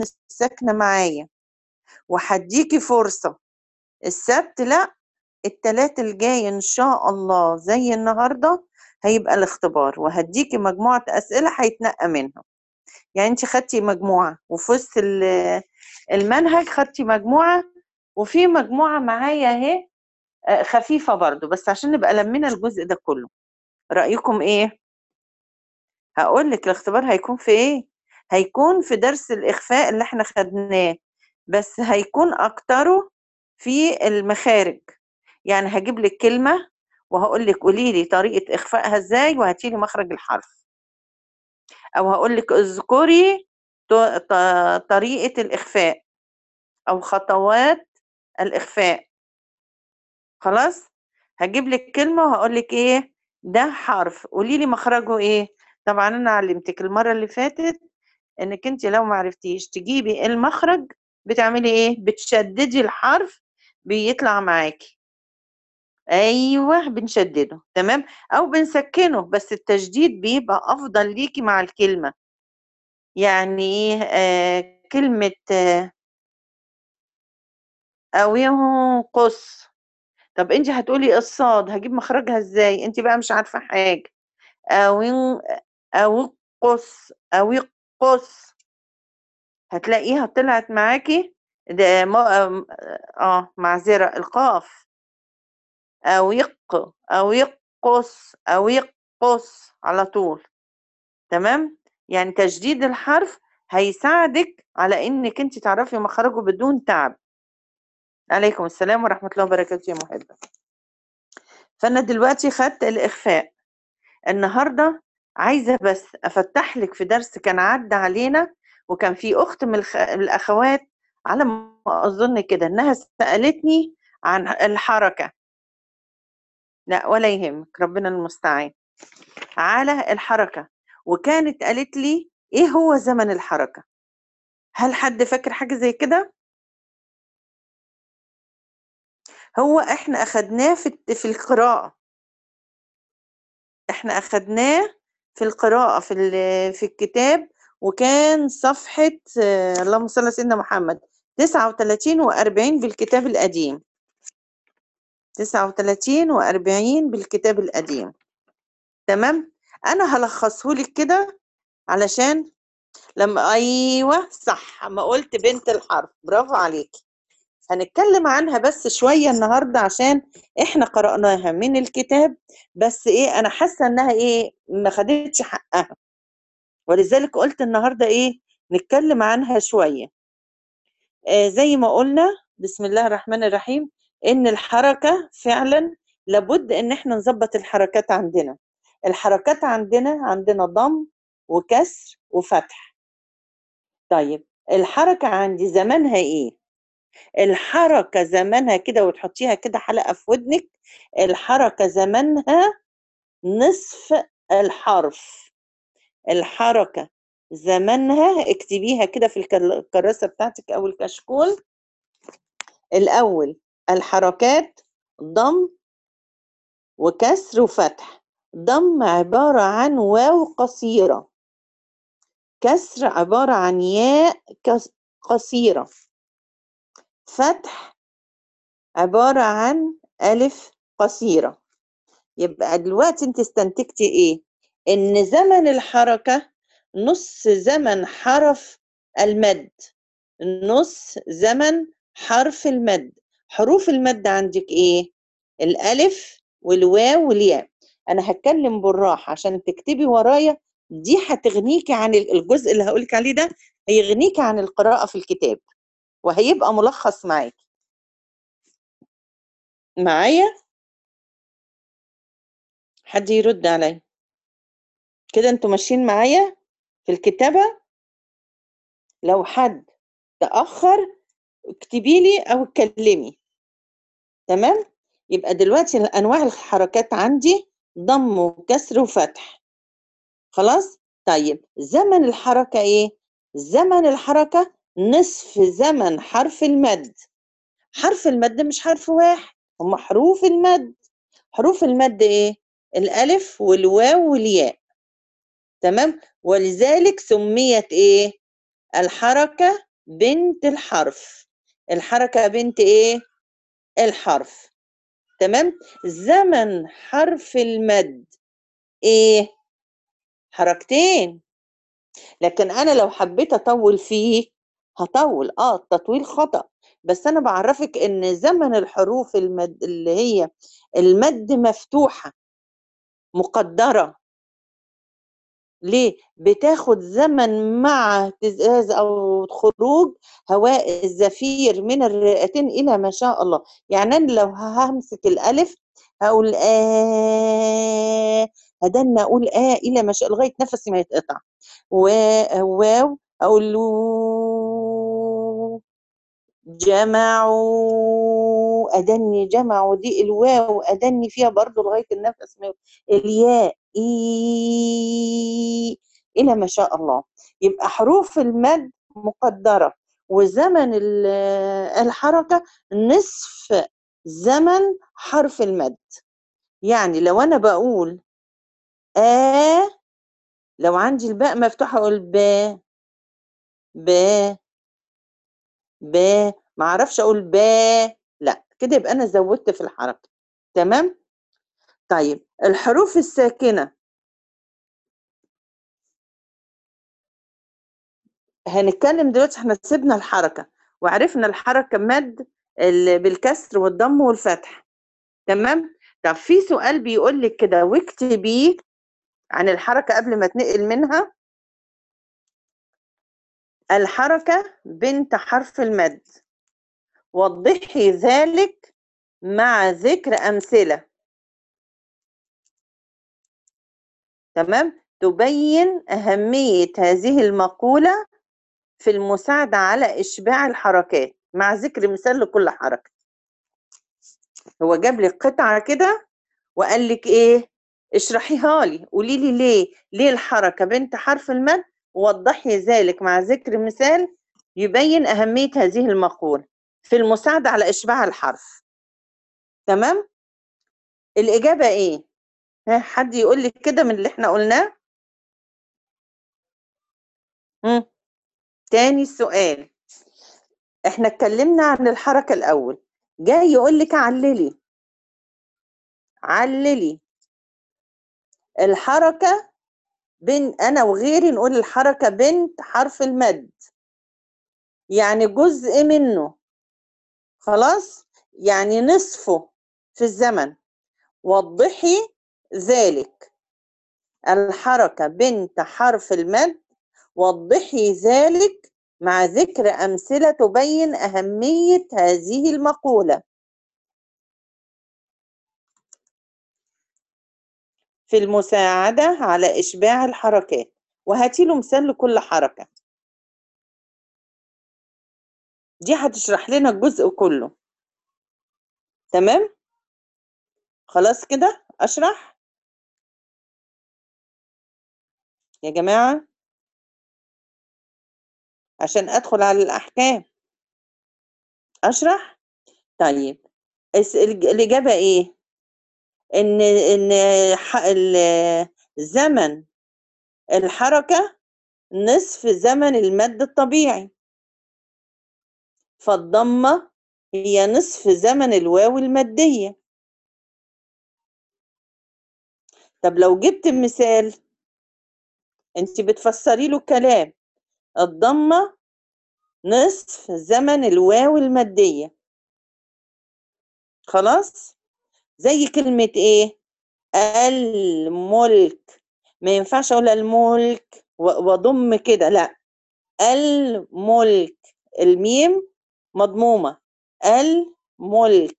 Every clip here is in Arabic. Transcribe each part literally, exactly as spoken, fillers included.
الساكنة معايا وهديكي فرصة. السبت لا، التلات الجاي ان شاء الله زي النهارده هيبقى الاختبار، وهديكي مجموعة اسئلة هيتنقى منها. يعني انت خدتي مجموعة وفي وسط المنهج خدتي مجموعة، وفي مجموعة معايا اهي خفيفة برضو، بس عشان نبقى لمينا الجزء ده كله. رأيكم ايه؟ هقول لك الاختبار هيكون في ايه. هيكون في درس الإخفاء اللي احنا خدناه، بس هيكون أكتره في المخارج. يعني هجيب لك كلمة وهقول لك قولي لي طريقة إخفائها ازاي وهاتي لي مخرج الحرف، أو هقول لك اذكري طريقة الإخفاء أو خطوات الإخفاء. خلاص، هجيب لك كلمة وهقول لك ايه ده حرف، قولي لي مخرجه ايه. طبعا انا علمتك المرة اللي فاتت انك انت لو ما عرفتيش تجيبي المخرج بتعملي ايه، بتشددي الحرف بيطلع معاكي. ايوه بنشدده، تمام، او بنسكنه، بس التشديد بيبقى افضل ليكي مع الكلمة. يعني ايه آه كلمة آه او ينقص. طب انت هتقولي الصاد هجيب مخرجها ازاي، انت بقى مش عارفة حاجة. او او قص او قص هتلاقيها طلعت معاكي. ده ما اه معذرة، القاف. او يق او يقص او يقص على طول. تمام، يعني تشديد الحرف هيساعدك على انك انت تعرفي مخرجه بدون تعب. عليكم السلام ورحمة الله وبركاته يا محبة. فانا دلوقتي خدت الاخفاء. النهارده عايزه بس افتح لك في درس كان عدى علينا، وكان في اخت من الخ... الاخوات على ما اظن كده انها سالتني عن الحركه. لا ولا يهمك، ربنا المستعان. على الحركه، وكانت قالت لي ايه هو زمن الحركه. هل حد فاكر حاجه زي كده؟ هو احنا اخدناه في في القراءه. احنا اخدناه في القراءة في في الكتاب، وكان صفحة آه اللهم صل على سيدنا محمد تسعة وثلاثين وأربعين بالكتاب القديم. تسعة وثلاثين وأربعين بالكتاب القديم. تمام، انا هلخصه لك كده علشان لما ايوه صح ما قلت بنت الحرف، برافو عليكي. هنتكلم عنها بس شوية النهاردة عشان احنا قرأناها من الكتاب، بس ايه انا حاسة انها ايه ما خدتش حقها، ولذلك قلت النهاردة ايه نتكلم عنها شوية. آه زي ما قلنا بسم الله الرحمن الرحيم ان الحركة فعلا لابد ان احنا نظبط الحركات عندنا. الحركات عندنا عندنا ضم وكسر وفتح. طيب الحركة عندي زمانها ايه؟ الحركة زمانها كده وتحطيها كده حلقة في ودنك. الحركة زمانها نصف الحرف. الحركة زمانها اكتبيها كده في الكراسة بتاعتك أو الكشكول. الأول الحركات ضم وكسر وفتح. ضم عبارة عن واو قصيرة، كسر عبارة عن ياء قصيرة، فتح عبارة عن ألف قصيرة. يبقى دلوقتي انت استنتجتي ايه؟ ان زمن الحركة نص زمن حرف المد. نص زمن حرف المد. حروف المد عندك ايه؟ الالف والواو والياء. انا هتكلم بالراحة عشان تكتبي ورايا، دي هتغنيكي عن الجزء اللي هقولك عليه ده، هيغنيكي عن القراءة في الكتاب وهيبقى ملخص معاكي. معايا؟ حد يرد عليا كده؟ انتوا ماشيين معايا في الكتابة؟ لو حد تأخر اكتبي لي او اتكلمي. تمام، يبقى دلوقتي انواع الحركات عندي ضم وكسر وفتح. خلاص، طيب زمن الحركة ايه؟ زمن الحركة نصف زمن حرف المد. حرف المد مش حرف واحد، هم حروف المد. حروف المد ايه؟ الالف والواو والياء. تمام، ولذلك سميت ايه؟ الحركة بنت الحرف، الحركة بنت ايه؟ الحرف. تمام. زمن حرف المد ايه؟ حركتين. لكن انا لو حبيت اطول فيه هطول، اه التطويل خطأ، بس انا بعرفك ان زمن الحروف المد اللي هي المد مفتوحة مقدرة. ليه؟ بتاخد زمن مع اهتزاز او خروج هواء الزفير من الرئتين الى ما شاء الله. يعني انا لو همسك الالف هقول آه، هدنا اقول آه الى ما شاء الله لغايه نفسي ما يتقطع. واو اقول لو، جمعوا أدني، جمعوا دي الواو أدني فيها برضو لغاية النفس. الياء إي إلى ما شاء الله. يبقى حروف المد مقدرة، وزمن الحركة نصف زمن حرف المد. يعني لو أنا بقول آ، لو عندي الباء مفتوحة أقول با، با، با، ما اعرفش اقول با، لا كده يبقى انا زودت في الحركه. تمام. طيب الحروف الساكنه هنتكلم دلوقتي، احنا سيبنا الحركه وعرفنا الحركه مد بالكسر والضم والفتح. تمام. طب في سؤال بيقول لك كده واكتبي عن الحركه قبل ما تنقل منها. الحركه بنت حرف المد، وضحي ذلك مع ذكر امثله. تمام. تبين أهمية هذه المقولة في المساعدة على إشباع الحركات مع ذكر مثال لكل حركة. هو جاب لي قطعة كده وقال لك إيه؟ اشرحيها لي، قولي لي ليه ليه الحركة بنت حرف المد، ووضحي ذلك مع ذكر مثال يبين أهمية هذه المقولة في المساعدة على إشباع الحرف. تمام. الإجابة إيه؟ ها، حد يقول لك كده من اللي احنا قلناه؟ مم. تاني السؤال، احنا اتكلمنا عن الحركة الأول، جاي يقول لك عللي، عللي الحركة بين أنا وغيري نقول الحركة بنت حرف المد، يعني جزء منه، خلاص، يعني نصفه في الزمن. وضحي ذلك، الحركة بنت حرف المد، وضحي ذلك مع ذكر أمثلة تبين أهمية هذه المقولة في المساعدة على إشباع الحركات، وهاتي له مثال لكل حركة. دي هتشرح لنا الجزء كله. تمام. خلاص كده أشرح يا جماعة عشان أدخل على الأحكام. أشرح. طيب الإجابة إيه؟ إن إن زمن الحركة نصف زمن المد الطبيعي، فالضمة هي نصف زمن الواو المادية. طب لو جبت مثال انت بتفسري له الكلام، الضمة نصف زمن الواو المادية. خلاص. زي كلمة ايه؟ الملك، ما ينفعش اقول الملك واضم كده، لا، الملك الميم مضمومة، الملك.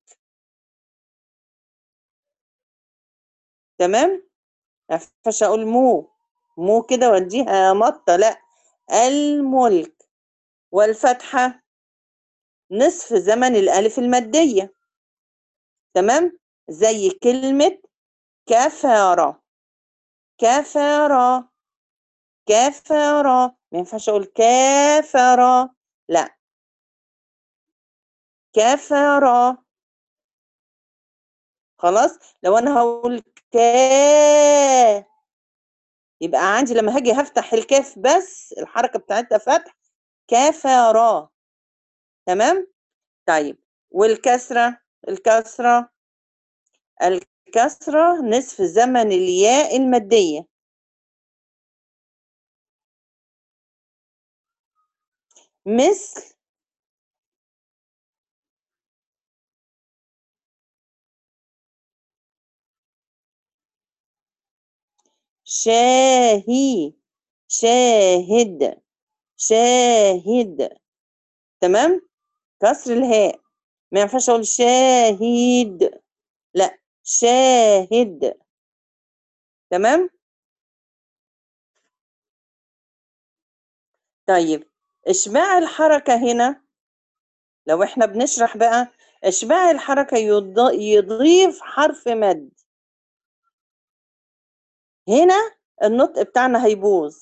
تمام. ما ينفعش اقول مو، مو كده واديها مطة، لا، الملك. والفتحة نصف زمن الألف المادية. تمام. زي كلمة كفارة، كفارة، كفارة، ما ينفعش أقول كافرة، لا، كفارة. خلاص. لو أنا هقول كا، يبقى عندي لما هاجي هفتح الكاف بس الحركة بتاعتها فتح، كفر. تمام. طيب والكسرة، الكسرة الكسرة نصف زمن الياء المادية. مثل شاهي، شاهد، شاهد. تمام. كسر الهاء، ما ينفعش اقول شاهد، لا، شاهد. تمام. طيب اشباع الحركة هنا، لو احنا بنشرح بقى، اشباع الحركة يض- يضيف حرف مد. هنا النطق بتاعنا هيبوظ،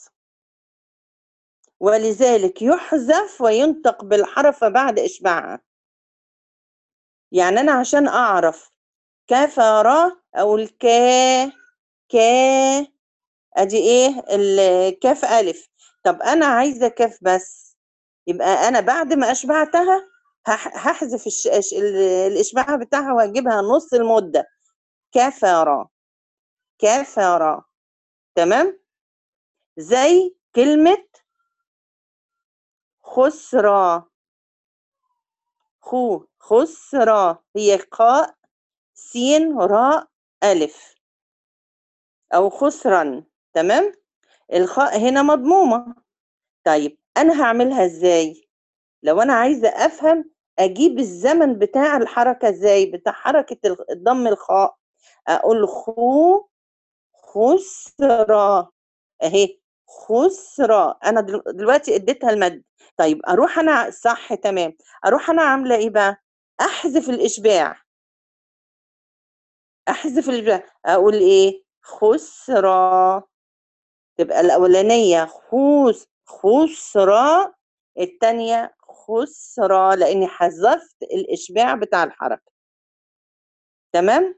ولذلك يحذف وينطق بالحرف بعد إشباعها. يعني أنا عشان أعرف كفر أو الكا، كا، أدي إيه الكاف ألف. طب أنا عايزة كاف بس، يبقى أنا بعد ما أشبعتها هح- هحذف الش- الش- ال- الإشباع بتاعها وأجيبها نص المدة. كفر، كفر. تمام. زي كلمة خسرى، خو، خسرى، هي قاء سين راء ألف، أو خسرا. تمام. الخاء هنا مضمومة. طيب أنا هعملها إزاي؟ لو أنا عايزة أفهم أجيب الزمن بتاع الحركة إزاي، بتاع حركة الضم الخاء، أقول خو، خسرى، أهي خسرى. أنا دل- دلوقتي اديتها المد. طيب أروح أنا، صح تمام، أروح أنا عاملة إيه بقى؟ أحذف الإشباع، احذف الب... اقول ايه؟ خسرى. تبقى الاولانيه خوس، خسرى، الثانيه خسرى، لاني حذفت الاشباع بتاع الحركه. تمام.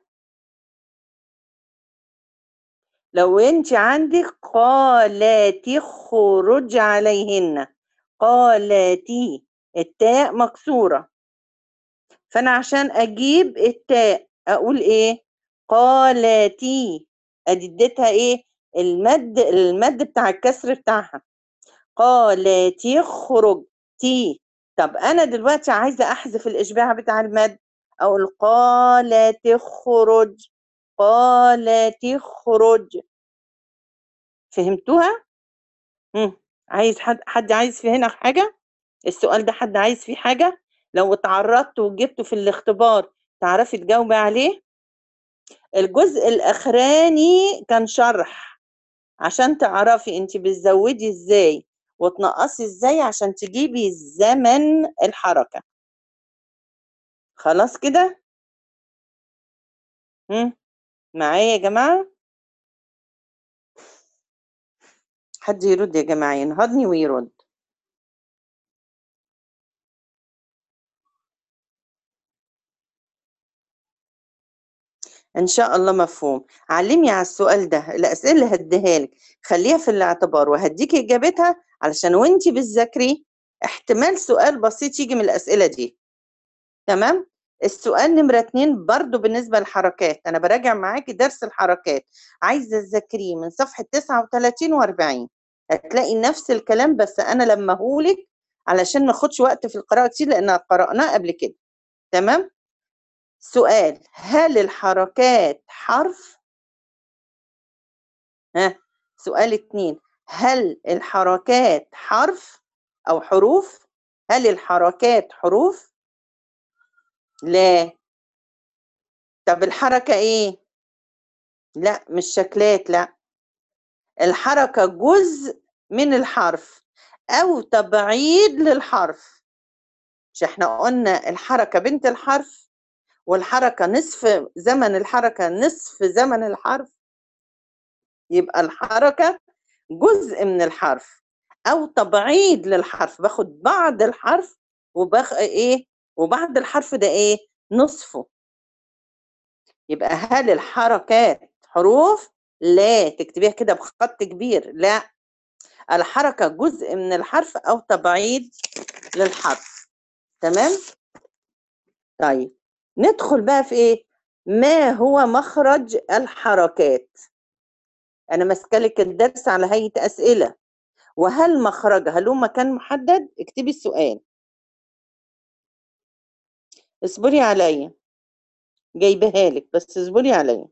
لو انت عندك قالاتي خرج عليهن، قالاتي التاء مكسوره، فانا عشان اجيب التاء اقول ايه؟ قالاتي، ادي اديتها ايه؟ المد، المد بتاع الكسر بتاعها. قالاتي اخرج تي. طب انا دلوقتي عايزه احذف الاشباع بتاع المد، اقول قالاتي اخرج، قالاتي اخرج. فهمتوها؟ مم. عايز حد، حد عايز في هنا حاجه؟ السؤال ده حد عايز فيه حاجه؟ لو اتعرضت وجبته في الاختبار تعرفي تجاوبي عليه؟ الجزء الاخراني كان شرح، عشان تعرفي انت بتزودي ازاي وتنقصي ازاي عشان تجيبي زمن الحركة. خلاص كده؟ هم؟ معايا يا جماعة؟ حد يرد يا جماعة، ينهضني ويرد. ان شاء الله مفهوم. علمي على السؤال ده، الاسئله اللي هديها لك خليها في الاعتبار وهديكي اجابتها، علشان وانتي بتذاكري احتمال سؤال بسيط يجي من الاسئله دي. تمام. السؤال نمرة اتنين برضو بالنسبة للحركات، أنا براجع معاكي درس الحركات، عايزة تذاكريه من صفحة تسعة وتلاتين وأربعين، هتلاقي نفس الكلام بس أنا لما هولك علشان ما اخدش وقت في القراءة كتير لأن قرأناه قبل كده. تمام. سؤال: هل الحركات حرف؟ ها. سؤال اتنين: هل الحركات حرف أو حروف؟ هل الحركات حروف؟ لا. طب الحركة إيه؟ لا مش شكلات، لا، الحركة جزء من الحرف أو تبعيد للحرف. مش احنا قلنا الحركة بنت الحرف، والحركة نصف زمن الحركة نصف زمن الحرف، يبقى الحركة جزء من الحرف أو تبعيد للحرف، باخد بعض الحرف وباخ إيه، وبعد الحرف ده إيه؟ نصفه. يبقى هل الحركات حروف؟ لا، تكتبيها كده بخط كبير، لا. الحركة جزء من الحرف أو تبعيض للحرف. تمام؟ طيب ندخل بقى في إيه؟ ما هو مخرج الحركات؟ أنا ماسكالك الدرس على هيئة أسئلة. وهل مخرجها له مكان محدد؟ اكتبي السؤال. اصبري عليا، جايبها لك بس اصبري عليا.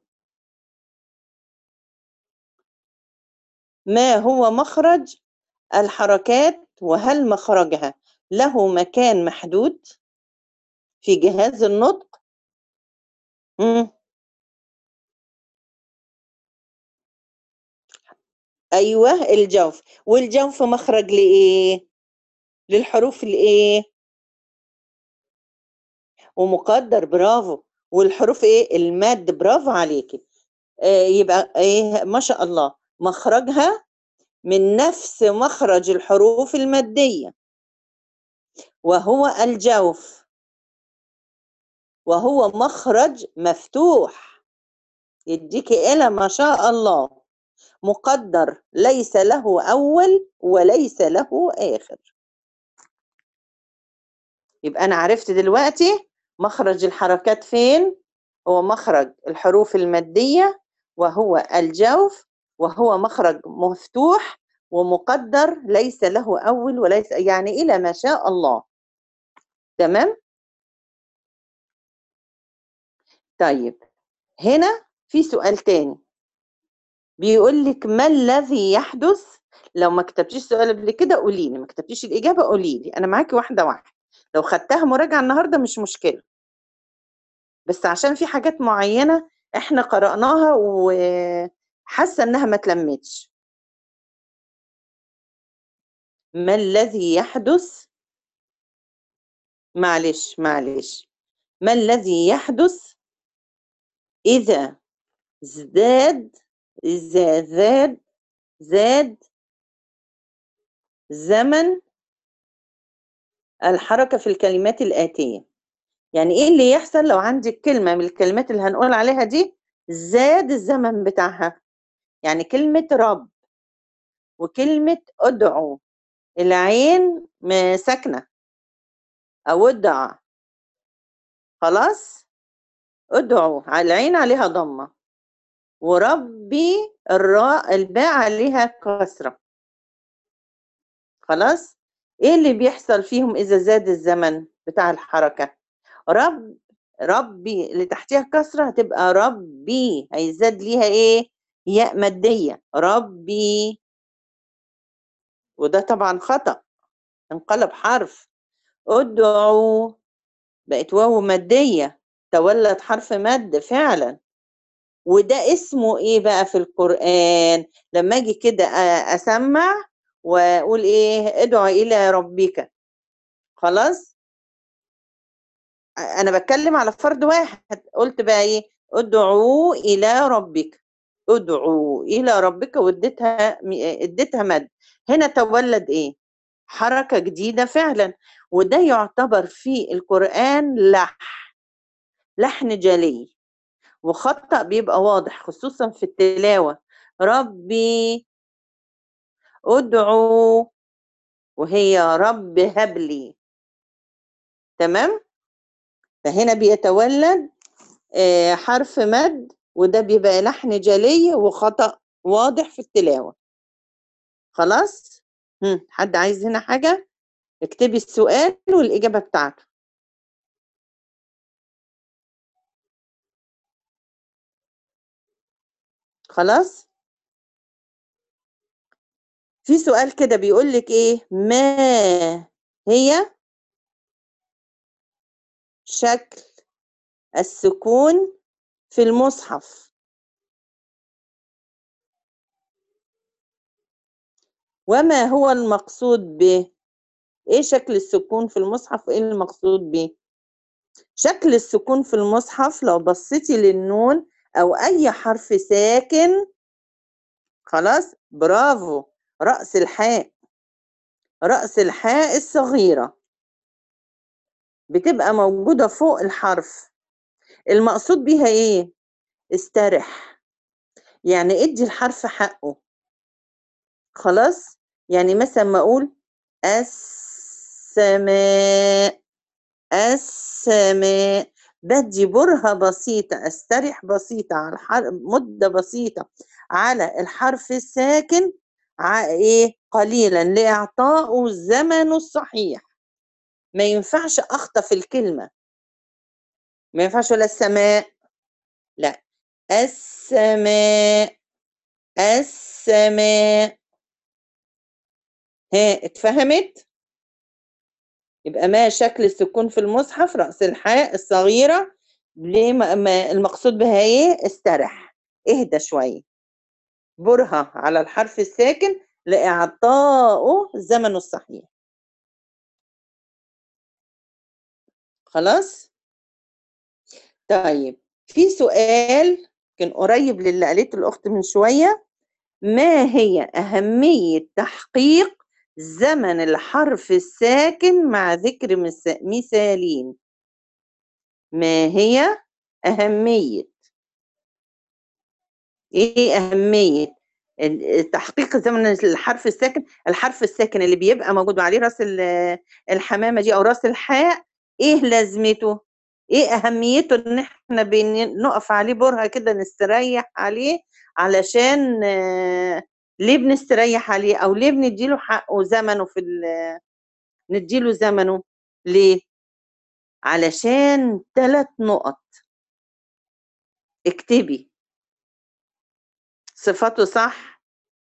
ما هو مخرج الحركات وهل مخرجها له مكان محدود في جهاز النطق؟ مم. أيوه الجوف. والجوف مخرج لإيه؟ للحروف الإيه؟ ومقدر، برافو. والحروف إيه؟ الماد، برافو عليكي. آه يبقى إيه ما شاء الله، مخرجها من نفس مخرج الحروف المادية وهو الجوف، وهو مخرج مفتوح. يديكي إلى ما شاء الله، مقدر ليس له أول وليس له آخر. يبقى أنا عرفت دلوقتي مخرج الحركات فين. هو مخرج الحروف المادية وهو الجوف، وهو مخرج مفتوح ومقدر ليس له أول وليس، يعني إلى ما شاء الله. تمام. طيب هنا في سؤال تاني بيقول لك ما الذي يحدث. لو ما كتبتيش السؤال قبل كده قولي لي، ما كتبتيش الإجابة قولي لي، أنا معاكي واحدة واحدة. لو خدتها مراجعة النهاردة مش مشكلة، بس عشان في حاجات معينة احنا قرأناها وحاسة انها ما تلمتش. ما الذي يحدث، معلش معلش، ما الذي يحدث إذا ازداد، إذا زاد زاد زمن الحركة في الكلمات الآتية؟ يعني ايه اللي يحصل لو عندك كلمة من الكلمات اللي هنقول عليها دي زاد الزمن بتاعها؟ يعني كلمة رب وكلمة ادعو، العين ساكنة، أودع، خلاص. ادعو على العين عليها ضمة، وربي الراء الباء عليها كسرة. خلاص. ايه اللي بيحصل فيهم إذا زاد الزمن بتاع الحركة؟ رب، ربي اللي تحتيها كسرة هتبقى ربي، هيزاد ليها ايه؟ ياء مادية، ربي. وده طبعا خطأ، انقلب حرف. ادعو بقت واو مادية، تولد حرف مد فعلا. وده اسمه ايه بقى في القرآن؟ لما اجي كده اسمع واقول ايه؟ ادعو الى ربك. خلاص. انا بتكلم على فرد واحد، قلت بقى ايه؟ ادعو الى ربك، ادعو الى ربك، واديتها اديتها مد. هنا تولد ايه؟ حركة جديدة فعلا. وده يعتبر في القرآن لح لحن جلي، وخطأ بيبقى واضح خصوصا في التلاوة. ربي ادعو، وهي رب هب لي. تمام. فهنا بيتولد آه، حرف مد، وده بيبقى لحن جلي وخطأ واضح في التلاوة. خلاص. هم. حد عايز هنا حاجة؟ اكتبي السؤال والإجابة بتاعته. خلاص. في سؤال كده بيقول لك ايه؟ ما هي شكل السكون في المصحف؟ وما هو المقصود به؟ ايه شكل السكون في المصحف وايه المقصود به؟ شكل السكون في المصحف لو بصيتي للنون او اي حرف ساكن، خلاص برافو، رأس الحاء، رأس الحاء الصغيرة بتبقى موجودة فوق الحرف. المقصود بيها ايه؟ استرح، يعني ادي الحرف حقه. خلاص. يعني مثلا ما أقول السماء، السماء، بدي برهة بسيطة، استريح بسيطة على الحرف، مدة بسيطة على الحرف الساكن، ع- ايه قليلا لإعطائه زمنه الصحيح. ما ينفعش أخطف الكلمة، ما ينفعش ولا السماء، لا، السماء، السماء. ها اتفهمت؟ يبقى ما شكل السكون في المصحف رأس الحاء الصغيرة، ليه ما ما المقصود بها ايه؟ استرح، اهدى شوية، برهة على الحرف الساكن لإعطائه زمنه الصحيح. خلاص؟ طيب، في سؤال كان قريب للي قالته الأخت من شوية. ما هي أهمية تحقيق زمن الحرف الساكن مع ذكر مس- مثالين؟ ما هي أهمية، ايه أهمية ال- تحقيق زمن الحرف الساكن؟ الحرف الساكن اللي بيبقى موجود عليه راس ال- الحمامة دي او راس الحاء، ايه لازمته؟ ايه أهميته ان احنا بنقف عليه برهة كده نستريح عليه؟ علشان آه، ليه بنستريح عليه او ليه بنديله حقه وزمنه في ال- نديله زمنه؟ ليه؟ علشان ثلاث نقط. اكتبي صفاته صح.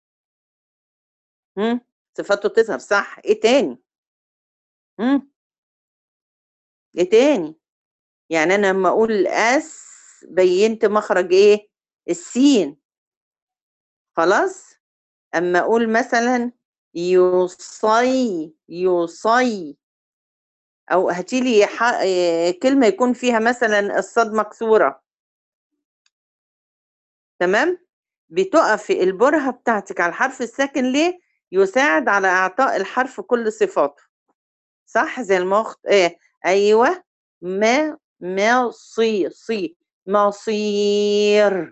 مم. صفاته تظهر صح. ايه تاني؟ مم. ايه تاني؟ يعني انا لما اقول اس بينت مخرج ايه؟ السين. خلاص. اما اقول مثلا يوصي، يوصي، او هاتيلي ح- آه، كلمة يكون فيها مثلا الصاد مكسورة. تمام. بتقف البرهة بتاعتك على الحرف الساكن ليه؟ يساعد على اعطاء الحرف كل صفاته. صح زي المخت ايه؟ ايوه. ما ما صي صي مصير،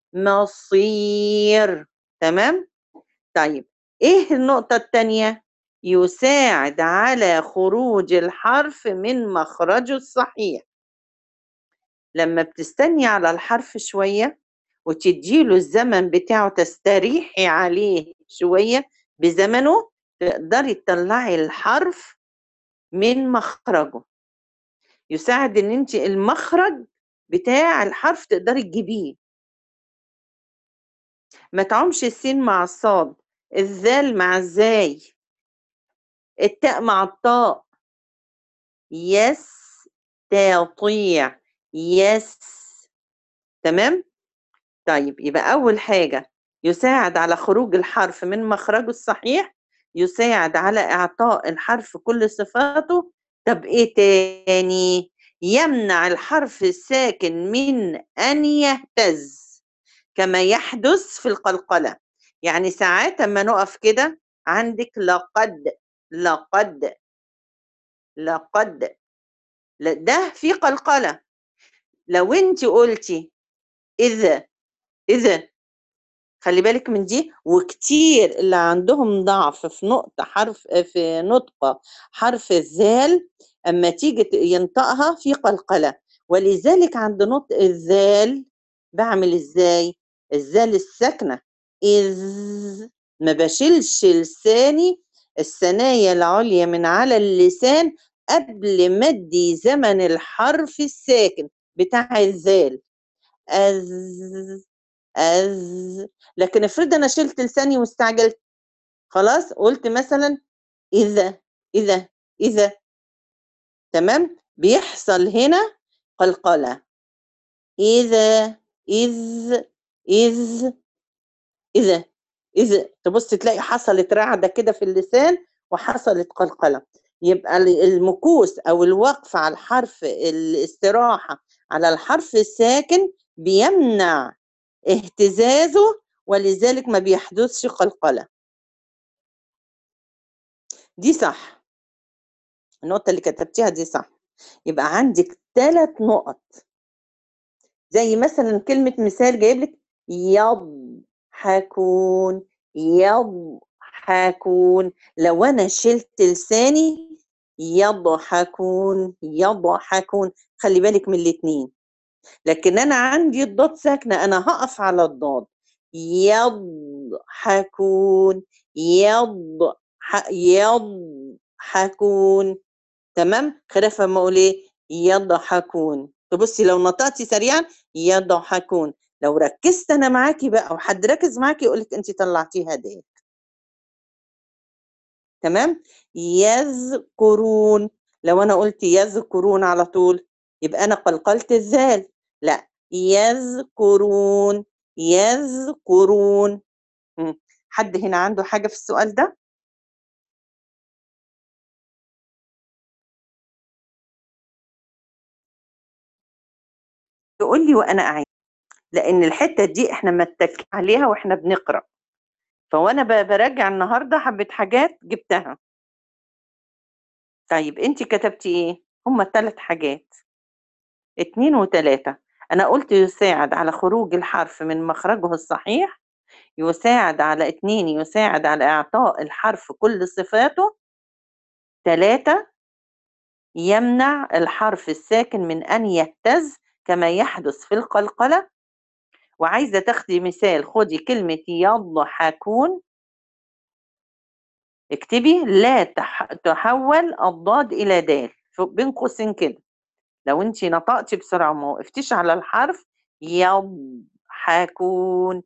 مصير. تمام. طيب، ايه النقطة التانية؟ يساعد على خروج الحرف من مخرجه الصحيح. لما بتستني على الحرف شوية وتديله الزمن بتاعه، تستريحي عليه شوية بزمنه، تقدري تطلعي الحرف من مخرجه. يساعد ان انت المخرج بتاع الحرف تقدري تجيبيه. ما تعومش السين مع الصاد، الذال مع الزاي، التاء مع الطاء. يستطيع، يس. تمام. طيب، يبقى اول حاجة يساعد على خروج الحرف من مخرجه الصحيح، يساعد على اعطاء الحرف كل صفاته. طب ايه تاني؟ يمنع الحرف الساكن من ان يهتز كما يحدث في القلقلة. يعني ساعات اما نقف كده عندك لقد، لقد، لقد، لا، ده في قلقلة. لو انت قلتي اذا، اذا، خلي بالك من دي. وكتير اللي عندهم ضعف في نقطة حرف، في نطق حرف الذال، اما تيجي ت- ينطقها في قلقلة. ولذلك عند نطق الذال بعمل ازاي؟ الذال الساكنة، إذ، ما بشيلش لساني الثنايا العليا من على اللسان قبل ما ادي زمن الحرف الساكن بتاع الذال. أز، أز. لكن افرض انا شلت لساني واستعجلت، خلاص قلت مثلا اذا، اذا، اذا. تمام. بيحصل هنا قلقلة. اذا، اذ، اذ، اذا، اذا. تبص تلاقي حصلت رعدة كده في اللسان وحصلت قلقلة. يبقى ال- المكوس او الوقف على الحرف، الاستراحة على الحرف الساكن بيمنع اهتزازه، ولذلك ما بيحدثش قلقلة. دي صح، النقطة اللي كتبتيها دي صح. يبقى عندك ثلاث نقط. زي مثلا كلمة مثال جايب لك يضحكون، يضحكون. يضحكون. لو أنا شلت لساني يضحكون يضحكون، خلي بالك من الاتنين. لكن أنا عندي الضاد ساكنة، أنا هقف على الضاد. يضحكون يض ح- يضحكون. تمام، خلافة ما أقول إيه يضحكون. تبصي لو نطقتي سريعا يضحكون، لو ركزت أنا معاكي بقى وحد ركز معاكي يقولك أنت طلعتيها دي. تمام. يذكرون، لو انا قلت يذكرون على طول يبقى انا قلقلت الذال. لا، يذكرون يذكرون. مم. حد هنا عنده حاجة في السؤال ده؟ تقول لي وانا اعيد، لان الحتة دي احنا متك عليها واحنا بنقرأ، فوانا ب- براجع النهاردة حبة حاجات جبتها. طيب انت كتبتي ايه؟ هما ثلاث حاجات، اتنين وتلاتة. انا قلت يساعد على خروج الحرف من مخرجه الصحيح، يساعد على اتنين يساعد على إعطاء الحرف كل صفاته، تلاتة يمنع الحرف الساكن من أن يهتز كما يحدث في القلقلة. وعايزة تاخدي مثال، خدي كلمة يضحكون، اكتبي لا تح... تحول الضاد إلى دال بين قوسين كده. لو انت نطقتي بسرعة وما وقفتيش على الحرف يضحكون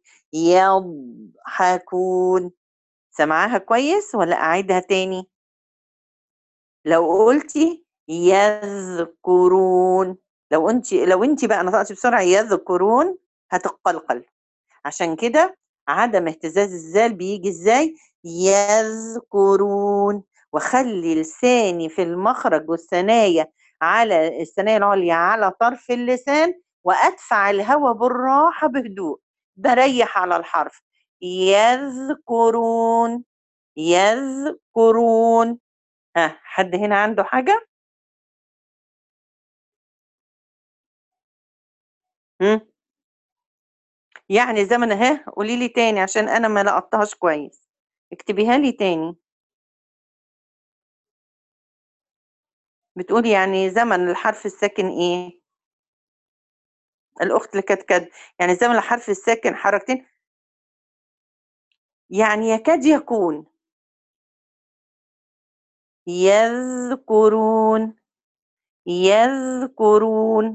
يضحكون. سمعاها كويس ولا أعيدها تاني؟ لو قلتي يذكرون، لو انت لو انت بقى نطقتي بسرعه يذكرون هتقلقل. عشان كده عدم اهتزاز الزال بيجي ازاي؟ يذكرون. واخلي لساني في المخرج والثنايا، على الثنايا العليا على طرف اللسان، وادفع الهواء بالراحه بهدوء، بريح على الحرف. يذكرون يذكرون. ها، حد هنا عنده حاجة؟ مم. يعني زمن ها، قولي لي تاني عشان انا ما لقطتهاش كويس، اكتبيها لي تاني. بتقولي يعني زمن الحرف الساكن ايه؟ الاخت اللي كانت كد، يعني زمن الحرف الساكن حركتين، يعني يكاد يكون. يذكرون يذكرون.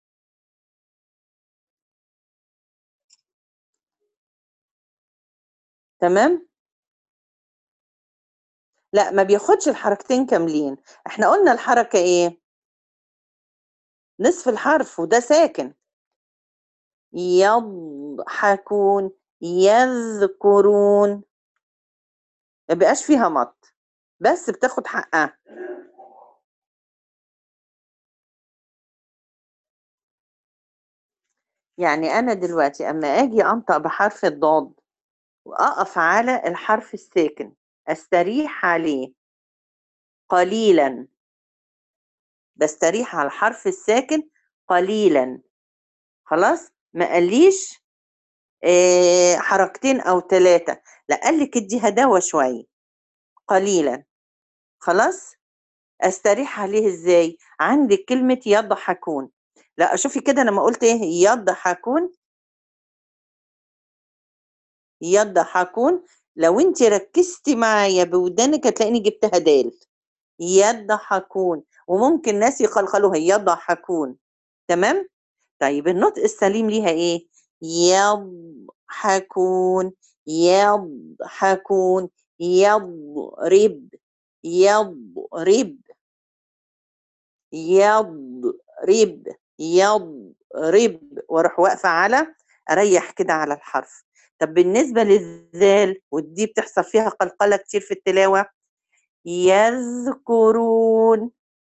تمام. لا، ما بياخدش الحركتين كاملين، احنا قلنا الحركة ايه؟ نصف الحرف وده ساكن. يضحكون يذكرون، ما بقاش فيها مط، بس بتاخد حقها. يعني انا دلوقتي اما اجي انطق بحرف الضاد واقف على الحرف الساكن استريح عليه قليلا، بستريح على الحرف الساكن قليلا. خلاص، ما قاليش آه حركتين او ثلاثة، لا قال لك ادي هداوة شوية قليلا. خلاص، استريح عليه ازاي؟ عندك كلمة يضحكون. لا شوفي كده، انا ما قلت ايه يضحكون يضحكون. لو انت ركزتي معايا بودانك هتلاقيني جبتها دال. يضحكون، وممكن ناس يقلقلوها يضحكون. تمام. طيب النطق السليم ليها ايه؟ يضحكون يضحكون. يضرب يضرب يضرب يضرب، واروح واقفه على، اريح كده على الحرف. طب بالنسبه للذال، ودي بتحصل فيها قلقله كتير في التلاوه، يذكرون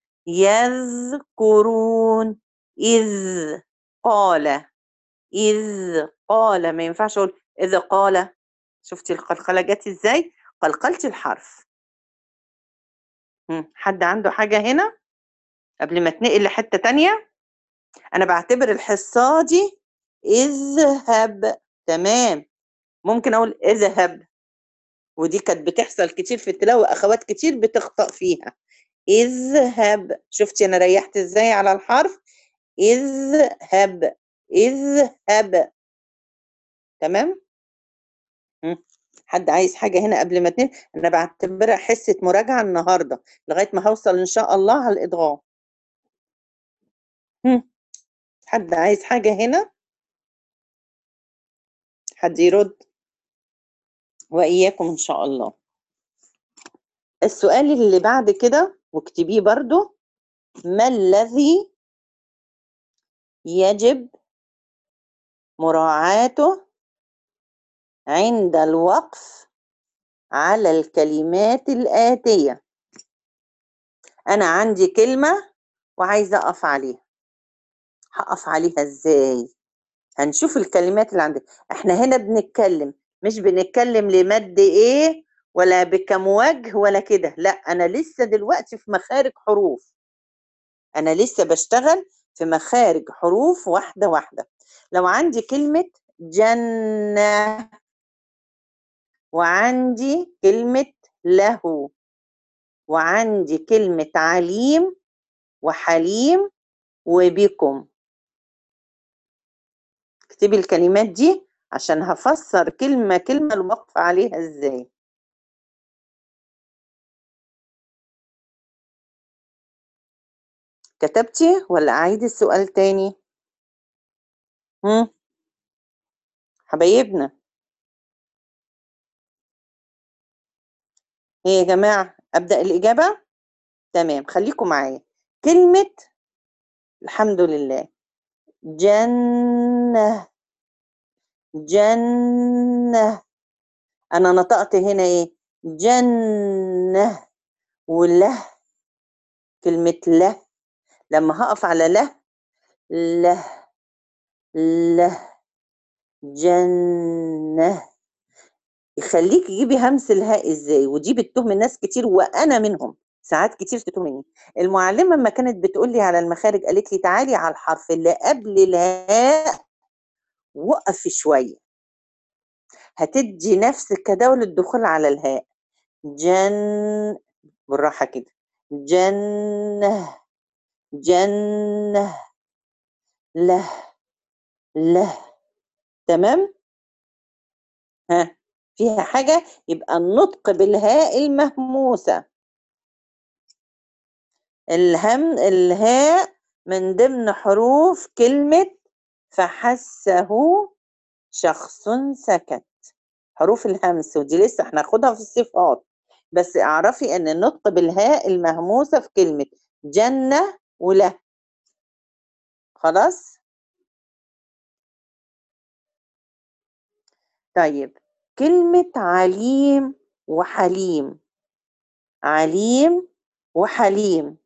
يذكرون. إذ قال إذ قال، ما ينفعش أقول إذ قال. شفتي القلقلة جت إزاي؟ قلقلت الحرف. مم. حد عنده حاجة هنا قبل ما تنقل لحتة تانية؟ أنا بعتبر الحصة دي اذهب. تمام، ممكن أقول اذهب. ودي كانت بتحصل كتير في التلاوة، أخوات كتير بتخطأ فيها. اذهب، شفتي أنا ريحت إزاي على الحرف؟ اذهب، اذهب. تمام. مم. حد عايز حاجة هنا قبل ما تنام؟ أنا بعتبرها حصة مراجعة النهاردة لغاية ما هوصل إن شاء الله على الإدغام. مم. حد عايز حاجة هنا؟ حد يرد؟ وإياكم إن شاء الله. السؤال اللي بعد كده واكتبيه برضو: ما الذي يجب مراعاته عند الوقف على الكلمات الآتية؟ أنا عندي كلمة وعايزة أقف عليها، هقف عليها إزاي؟ هنشوف الكلمات اللي عندك. احنا هنا بنتكلم، مش بنتكلم لمد ايه ولا بكم وجه ولا كده، لا، انا لسه دلوقتي في مخارج حروف، انا لسه بشتغل في مخارج حروف واحدة واحدة. لو عندي كلمة جنة، وعندي كلمة له، وعندي كلمة عليم وحليم وبكم، اكتبي الكلمات دي عشان هفسر كلمة كلمة الوقف عليها ازاي. كتبتي ولا أعيد السؤال تاني؟ هم؟ حبايبنا، ايه يا جماعة، أبدأ الإجابة؟ تمام، خليكم معايا. كلمة الحمد لله جنة، جنة، أنا نطقت هنا إيه؟ جنة. وله، كلمة له، لما هقف على له، له، له، جنة. يخليك تجيبي همس الهاء ازاي، ودي بتتهم الناس كتير وانا منهم، ساعات كتير تتهمني. المعلمه لما كانت بتقول لي على المخارج قالت لي تعالي على الحرف اللي قبل الهاء وقفي شويه، هتدي نفسك كدول الدخول على الهاء. جن، بالراحه كده، جنه، جنه، له، له. تمام. ها، فيها حاجه؟ يبقى النطق بالهاء المهموسه. الهم الهاء من ضمن حروف كلمة فحسه شخص سكت، حروف الهمس، ودي لسه هناخدها في الصفات. بس اعرفي ان النطق بالهاء المهموسة في كلمة جنة وله. خلاص. طيب، كلمة عليم وحليم، عليم وحليم،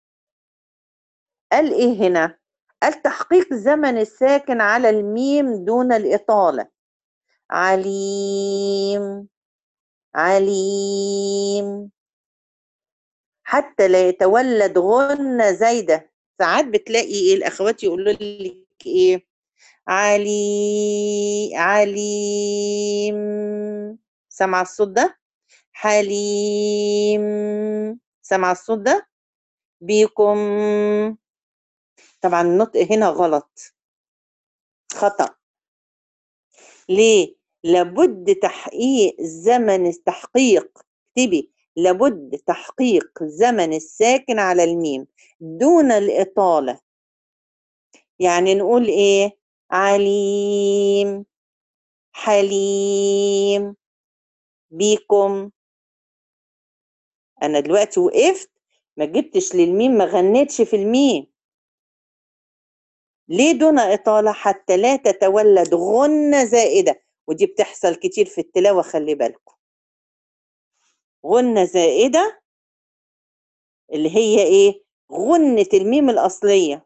قال ايه هنا؟ قال تحقيق زمن الساكن على الميم دون الإطالة. عليم، عليم، حتى لا يتولد غنة زايدة. ساعات بتلاقي ايه الاخوات يقولوا لك ايه؟ علي، عليم، سمع الصوت ده؟ حليم، سمع الصوت ده؟ بيكم. طبعا النطق هنا غلط، خطأ. ليه؟ لابد تحقيق زمن التحقيق، اكتبي لابد تحقيق زمن الساكن على الميم دون الإطالة. يعني نقول ايه؟ عليم، حليم، بيكم. انا دلوقتي وقفت، ما جبتش للميم، ما غنيتش في الميم. ليه دون إطالة؟ حتى لا تتولد غنة زائدة، ودي بتحصل كتير في التلاوة، خلي بالكم. غنة زائدة اللي هي ايه؟ غنة الميم الأصلية،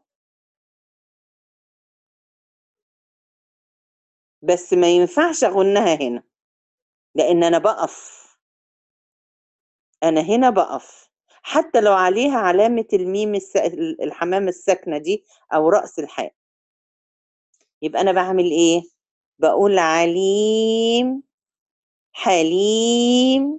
بس ما ينفعش أغنها هنا لأن أنا بقف، أنا هنا بقف حتى لو عليها علامة الميم الس... الحمام الساكنة دي أو رأس الحاء. يبقى أنا بعمل إيه؟ بقول عليم، حليم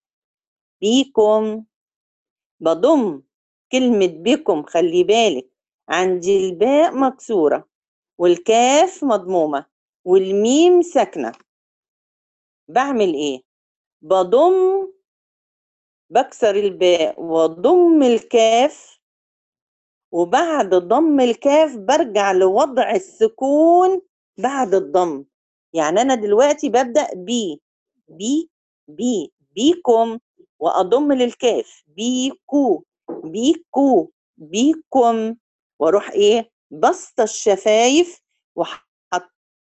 بيكم. بضم كلمة بكم، خلي بالك عندي الباء مكسورة والكاف مضمومة والميم ساكنة. بعمل ايه؟ بضم، بكسر الباء وضم الكاف، وبعد ضم الكاف برجع لوضع السكون بعد الضم. يعني أنا دلوقتي ببدأ بي بي بي بيكم، وأضم للكاف بيكو بيكو بيكم، وأروح إيه بسط الشفايف وحطها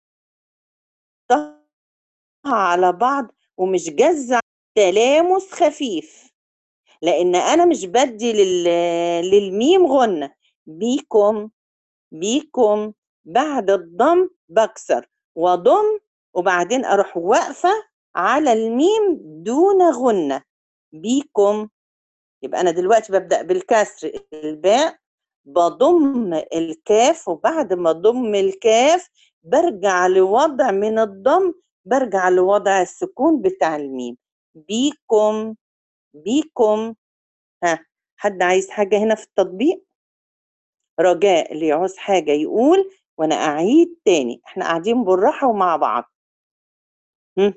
على بعض ومش جزع، تلامس خفيف، لأن أنا مش بدي لل... للميم غنة. بيكم بيكم، بعد الضم بكسر وضم، وبعدين اروح واقفه على الميم دون غنه. بيكم. يبقى انا دلوقتي ببدا بالكسر الباء، بضم الكاف، وبعد ما اضم الكاف برجع لوضع من الضم، برجع لوضع السكون بتاع الميم. بيكم بيكم. ها، حد عايز حاجه هنا في التطبيق؟ رجاء اللي يعوز حاجة يقول وأنا أعيد تاني، إحنا قاعدين بالراحة ومع بعض. هم؟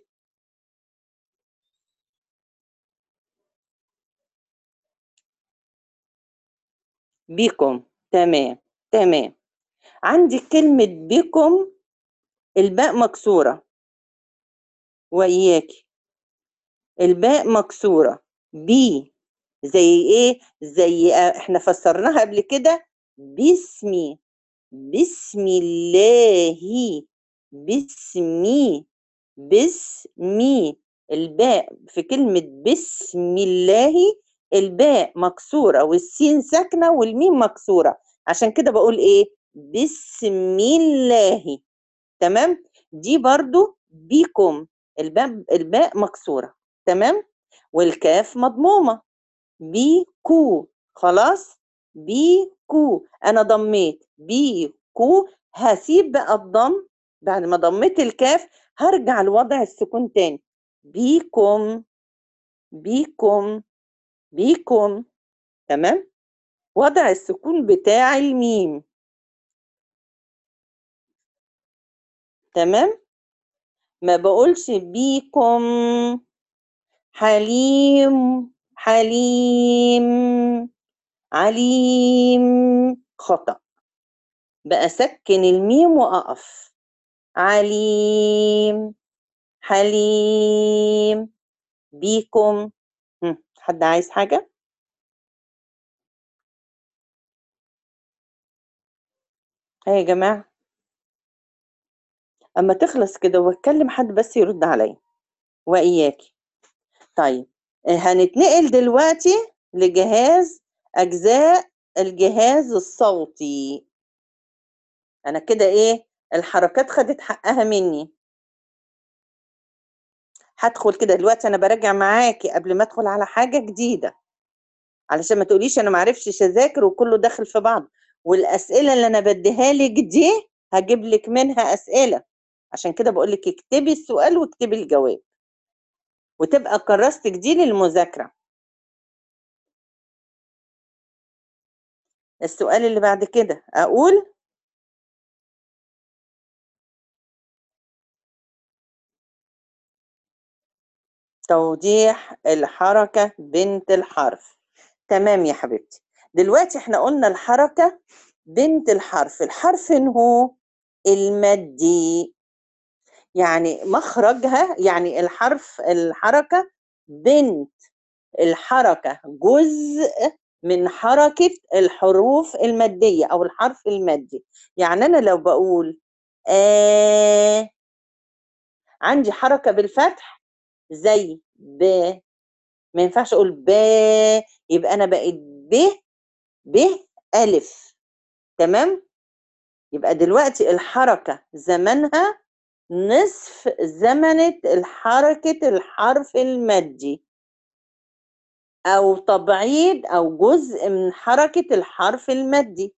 بيكم. تمام تمام. عندي كلمة بكم الباء مكسورة، وإياكي الباء مكسورة. بي زي إيه؟ زي آه، إحنا فسرناها قبل كده. باسمي، بسم الله، باسمي باسمي. الباء في كلمة بسم الله الباء مكسورة والسين ساكنة والميم مكسورة، عشان كده بقول ايه بسم الله. تمام. دي برضو بيكم، الباء الباء مكسورة. تمام. والكاف مضمومة. بيكو. خلاص. بيكو، انا ضميت بيكو، هسيب بقى الضم بعد ما ضميت الكاف، هرجع لوضع السكون تاني. بيكم بيكم بيكم. تمام. وضع السكون بتاع الميم. تمام. ما بقولش بيكم. حليم حليم عليم، خطأ. بأسكن الميم وأقف. عليم حليم بيكم. هم، حد عايز حاجة؟ ايه يا جماعة، اما تخلص كده واتكلم حد بس يرد عليا وإياكي. طيب، آه، هنتنقل دلوقتي لجهاز أجزاء الجهاز الصوتي. أنا كده إيه، الحركات خدت حقها مني. هدخل كده دلوقتي، أنا براجع معاكي قبل ما أدخل على حاجة جديدة، علشان ما تقوليش انا ما عرفتش اذاكر وكله داخل في بعض. والاسئله اللي انا بديها لك دي هجيب لك منها اسئله، عشان كده بقول لك اكتبي السؤال واكتبي الجواب، وتبقى كراستك دي للمذاكره. السؤال اللي بعد كده اقول توضيح الحركه بنت الحرف. تمام يا حبيبتي. دلوقتي احنا قلنا الحركه بنت الحرف، الحرف هو المادي، يعني مخرجها، يعني الحرف الحركة بنت الحركة جزء من حركة الحروف المادية أو الحرف المادي. يعني أنا لو بقول آه، عندي حركة بالفتح زي ب، ما ينفعش أقول ب، يبقى أنا بقيت ب ب ألف. تمام. يبقى دلوقتي الحركة زمنها نصف زمنة الحركة الحرف المادي، أو تبعيد أو جزء من حركة الحرف المادي.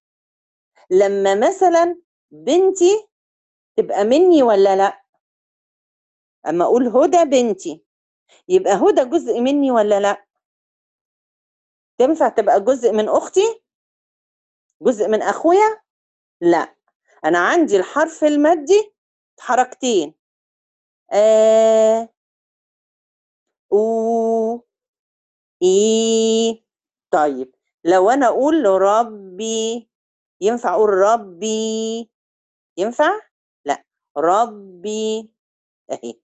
لما مثلا بنتي تبقى مني ولا لأ؟ اما اقول هدى بنتي يبقى هدى جزء مني ولا لا؟ تنفع تبقى جزء من اختي، جزء من اخويا؟ لا، انا عندي الحرف المادي حركتين، آ او اي. طيب لو انا اقول ربي، ينفع اقول ربي؟ ينفع؟ لا، ربي اهي.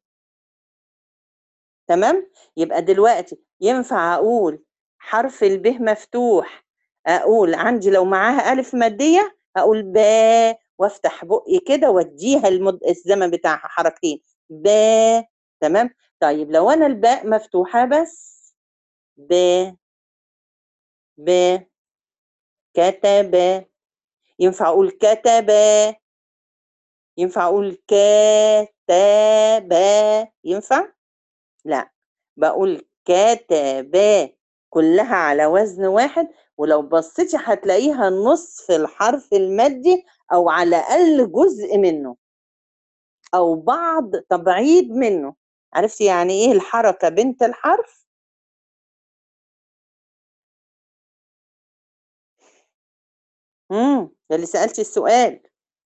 تمام. يبقى دلوقتي ينفع اقول حرف الب مفتوح، اقول عندي لو معاها الف ماديه اقول با وافتح بقي كده واديها المد... الزمن بتاعها حركتين، با. تمام. طيب لو انا الباء مفتوحه بس، ب، ب، كتب، ينفع اقول كتب؟ ينفع اقول كتب؟ ينفع؟ لا، بقول كتب، كلها على وزن واحد، ولو بصيتي هتلاقيها نصف الحرف المادي او على الاقل جزء منه او بعض تبعيد منه. عرفتي يعني ايه الحركه بنت الحرف؟ امم ده اللي سالتي السؤال.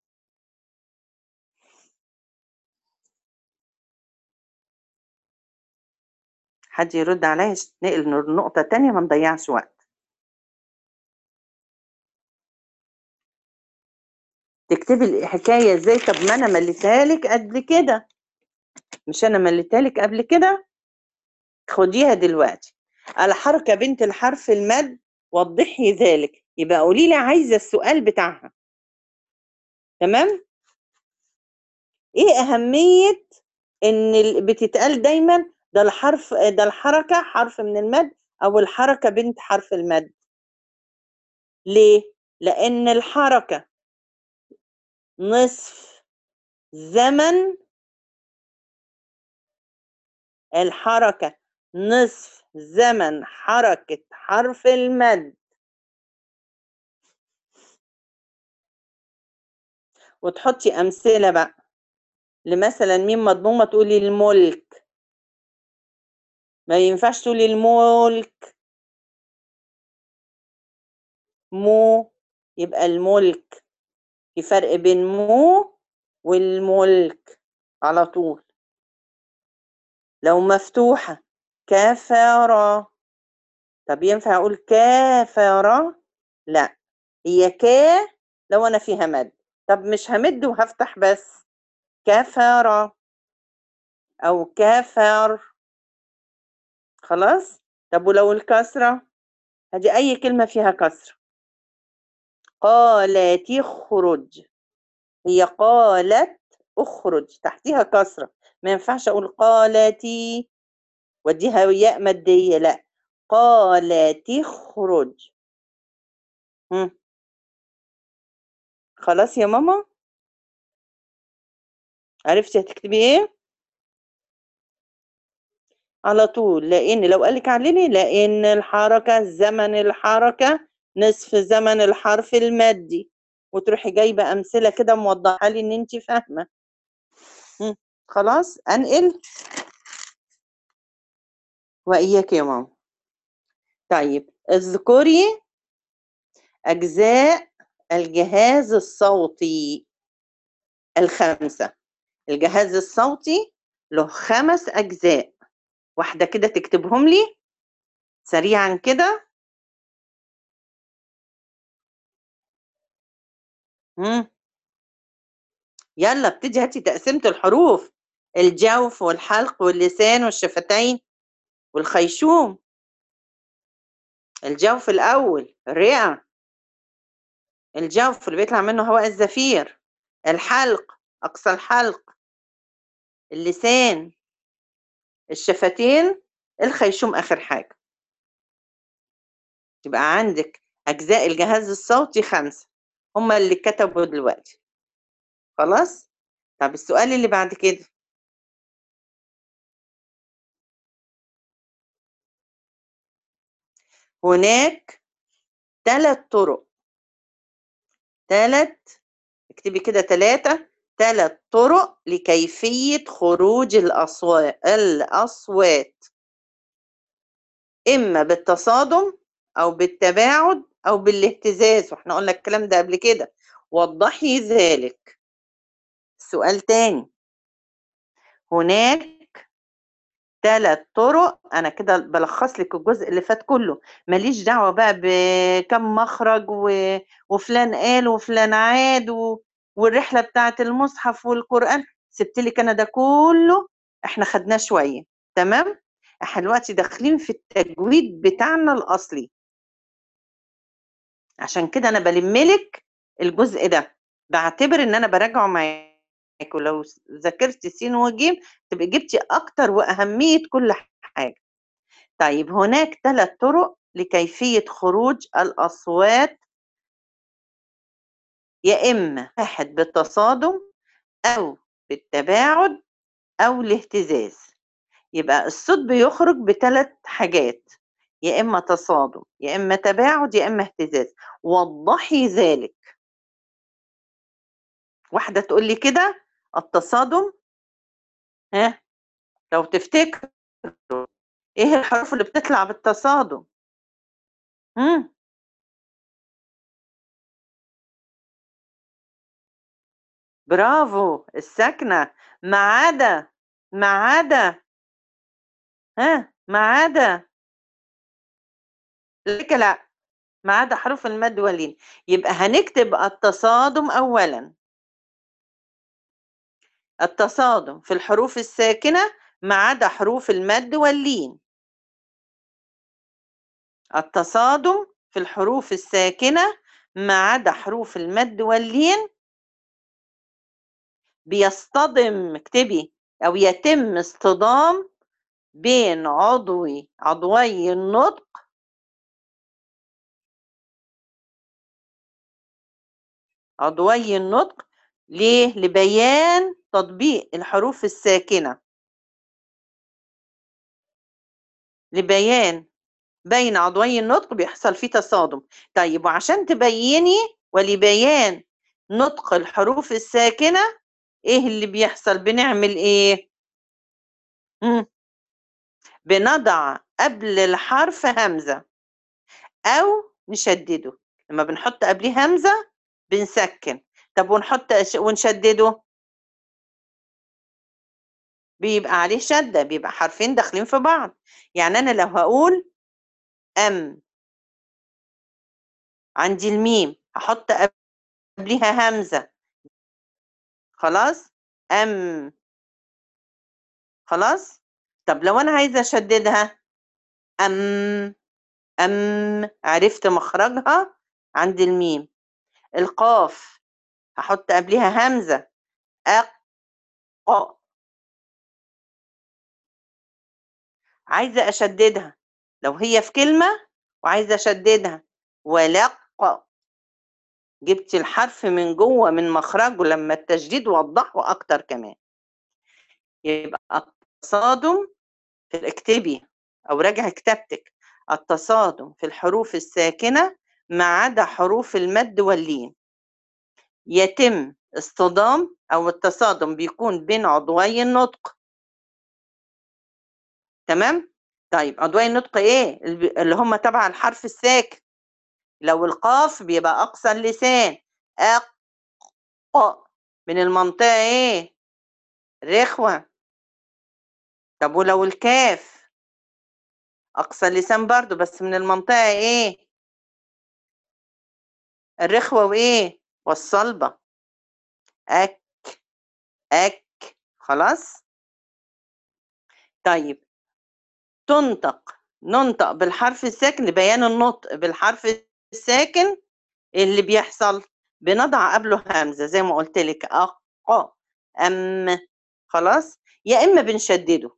حد يرد عليا، نقل نقطه تانية ما نضيعش وقت. تكتبي الحكايه ازاي؟ طب ما انا مليتها لك قبل كده، مش انا مليتها لك قبل كده؟ خديها دلوقتي. الحركة بنت الحرف المد، وضحي ذلك. يبقى قولي لي عايزة السؤال بتاعها. تمام. ايه أهمية ان ال- بتتقال دايما ده الحرف، ده الحركة حرف من المد، او الحركة بنت حرف المد؟ ليه؟ لأن الحركة نصف زمن، الحركة نصف زمن حركة حرف المد. وتحطي أمثلة بقى، لمثلا ميم مضمومة تقولي الملك، ما ينفعش تقولي الملك، مو، يبقى الملك. في فرق بين مو والملك على طول. لو مفتوحة كافرة، طب ينفع أقول كافرة؟ لا، هي كا لو أنا فيها مد. طب مش همد وهفتح بس، كفرة أو كافر. خلاص. طب ولو الكسرة، هذه أي كلمة فيها كسرة. قالت اخرج، هي قالت اخرج تحتها كسرة، ما ينفعش اقول قالتي وديها ياء مادية، لا، قالت اخرج. هم. خلاص يا ماما، عرفتي هتكتبي ايه؟ على طول، لان لو قالك علمي، لان الحركة زمن الحركة نصف زمن الحرف المادي، وتروحي جايبة امثلة كده موضحة لي ان انت فاهمة. هم. خلاص انقل. واياك يا ماما. طيب اذكري أجزاء الجهاز الصوتي الخمسة. الجهاز الصوتي له خمس أجزاء، واحدة كده تكتبهم لي سريعا كده. مم. يلا ابتدي، هاتي تقسيمة الحروف: الجوف والحلق واللسان والشفتين والخيشوم. الجوف الأول الرئة، الجوف اللي بيطلع منه هواء الزفير. الحلق أقصى الحلق. اللسان، الشفتين، الخيشوم آخر حاجة. تبقى عندك أجزاء الجهاز الصوتي خمسة، هما اللي كتبوا دلوقتي. خلاص. طب السؤال اللي بعد كده، هناك ثلاث طرق، ثلاث، اكتبي كده ثلاثة ثلاث طرق لكيفية خروج الأصوات الأصوات إما بالتصادم أو بالتباعد أو بالاهتزاز، وإحنا قلنا الكلام ده قبل كده. وضحي ذلك. سؤال تاني. هناك ثلاث طرق، أنا كده بلخص لك الجزء اللي فات كله، ماليش دعوة بقى بكم مخرج و... وفلان قال وفلان عاد و... والرحلة بتاعة المصحف والقرآن، سبت لك أنا ده كله، إحنا خدناه شوية. تمام. إحنا دلوقتي داخلين في التجويد بتاعنا الأصلي، عشان كده أنا بلملك الجزء ده، بعتبر إن أنا براجعه معاك، ولو ذاكرت سين وجيم تبقى جبتي أكتر وأهمية كل حاجة. طيب هناك ثلاث طرق لكيفية خروج الأصوات، يا إما واحد بالتصادم أو بالتباعد أو الاهتزاز. يبقى الصوت بيخرج بثلاث حاجات، يا إما تصادم يا إما تباعد يا إما اهتزاز. وضحي ذلك. واحدة تقول لي كده التصادم، ها لو تفتكر ايه الحروف اللي بتطلع بالتصادم؟ امم برافو، الساكنة. ما عدا ما عدا ها ما عدا لك لا، ما عدا حروف المد واللين. يبقى هنكتب التصادم أولا. التصادم في الحروف الساكنة ما عدا حروف المد واللين. التصادم في الحروف الساكنة ما عدا حروف المد واللين بيصطدم، اكتبي، أو يتم اصطدام بين عضوي عضوي النطق عضوي النطق ليه؟ لبيان تطبيق الحروف الساكنة، لبيان بين عضوي النطق بيحصل فيه تصادم. طيب وعشان تبيني ولبيان نطق الحروف الساكنة ايه اللي بيحصل؟ بنعمل ايه؟ مم. بنضع قبل الحرف همزة او نشدده. لما بنحط قبليه همزة بنسكن. طب ونحط ونشدده بيبقى عليه شدة، بيبقى حرفين داخلين في بعض. يعني أنا لو هقول أم، عندي الميم هحط قبليها همزة، خلاص أم، خلاص. طب لو أنا عايزة أشددها، أم، أم، عرفت مخرجها عند الميم. القاف هحط قبليها همزة، أق، عايزة أشددها لو هي في كلمة وعايزة أشددها، ولق، جبت الحرف من جوه من مخرجه لما التشديد وضحه أكتر كمان. يبقى التصادم في، اكتبي أو راجع كتابتك، التصادم في الحروف الساكنة ما عدا حروف المد واللين يتم اصطدام أو التصادم بيكون بين عضوي النطق. تمام. طيب عضوي النطق ايه؟ اللي هم تبع الحرف الساكن. لو القاف بيبقى أقصى اللسان، أق، من المنطقة ايه؟ رخوة. طب ولو الكاف أقصى اللسان برضو بس من المنطقة ايه؟ الرخوة وايه؟ والصلبة. أك، أك، خلاص. طيب تنطق، ننطق بالحرف الساكن لبيان النطق بالحرف الساكن. اللي بيحصل بنضع قبله همزة زي ما قلت لك، أق، أم، خلاص. يا إما بنشدده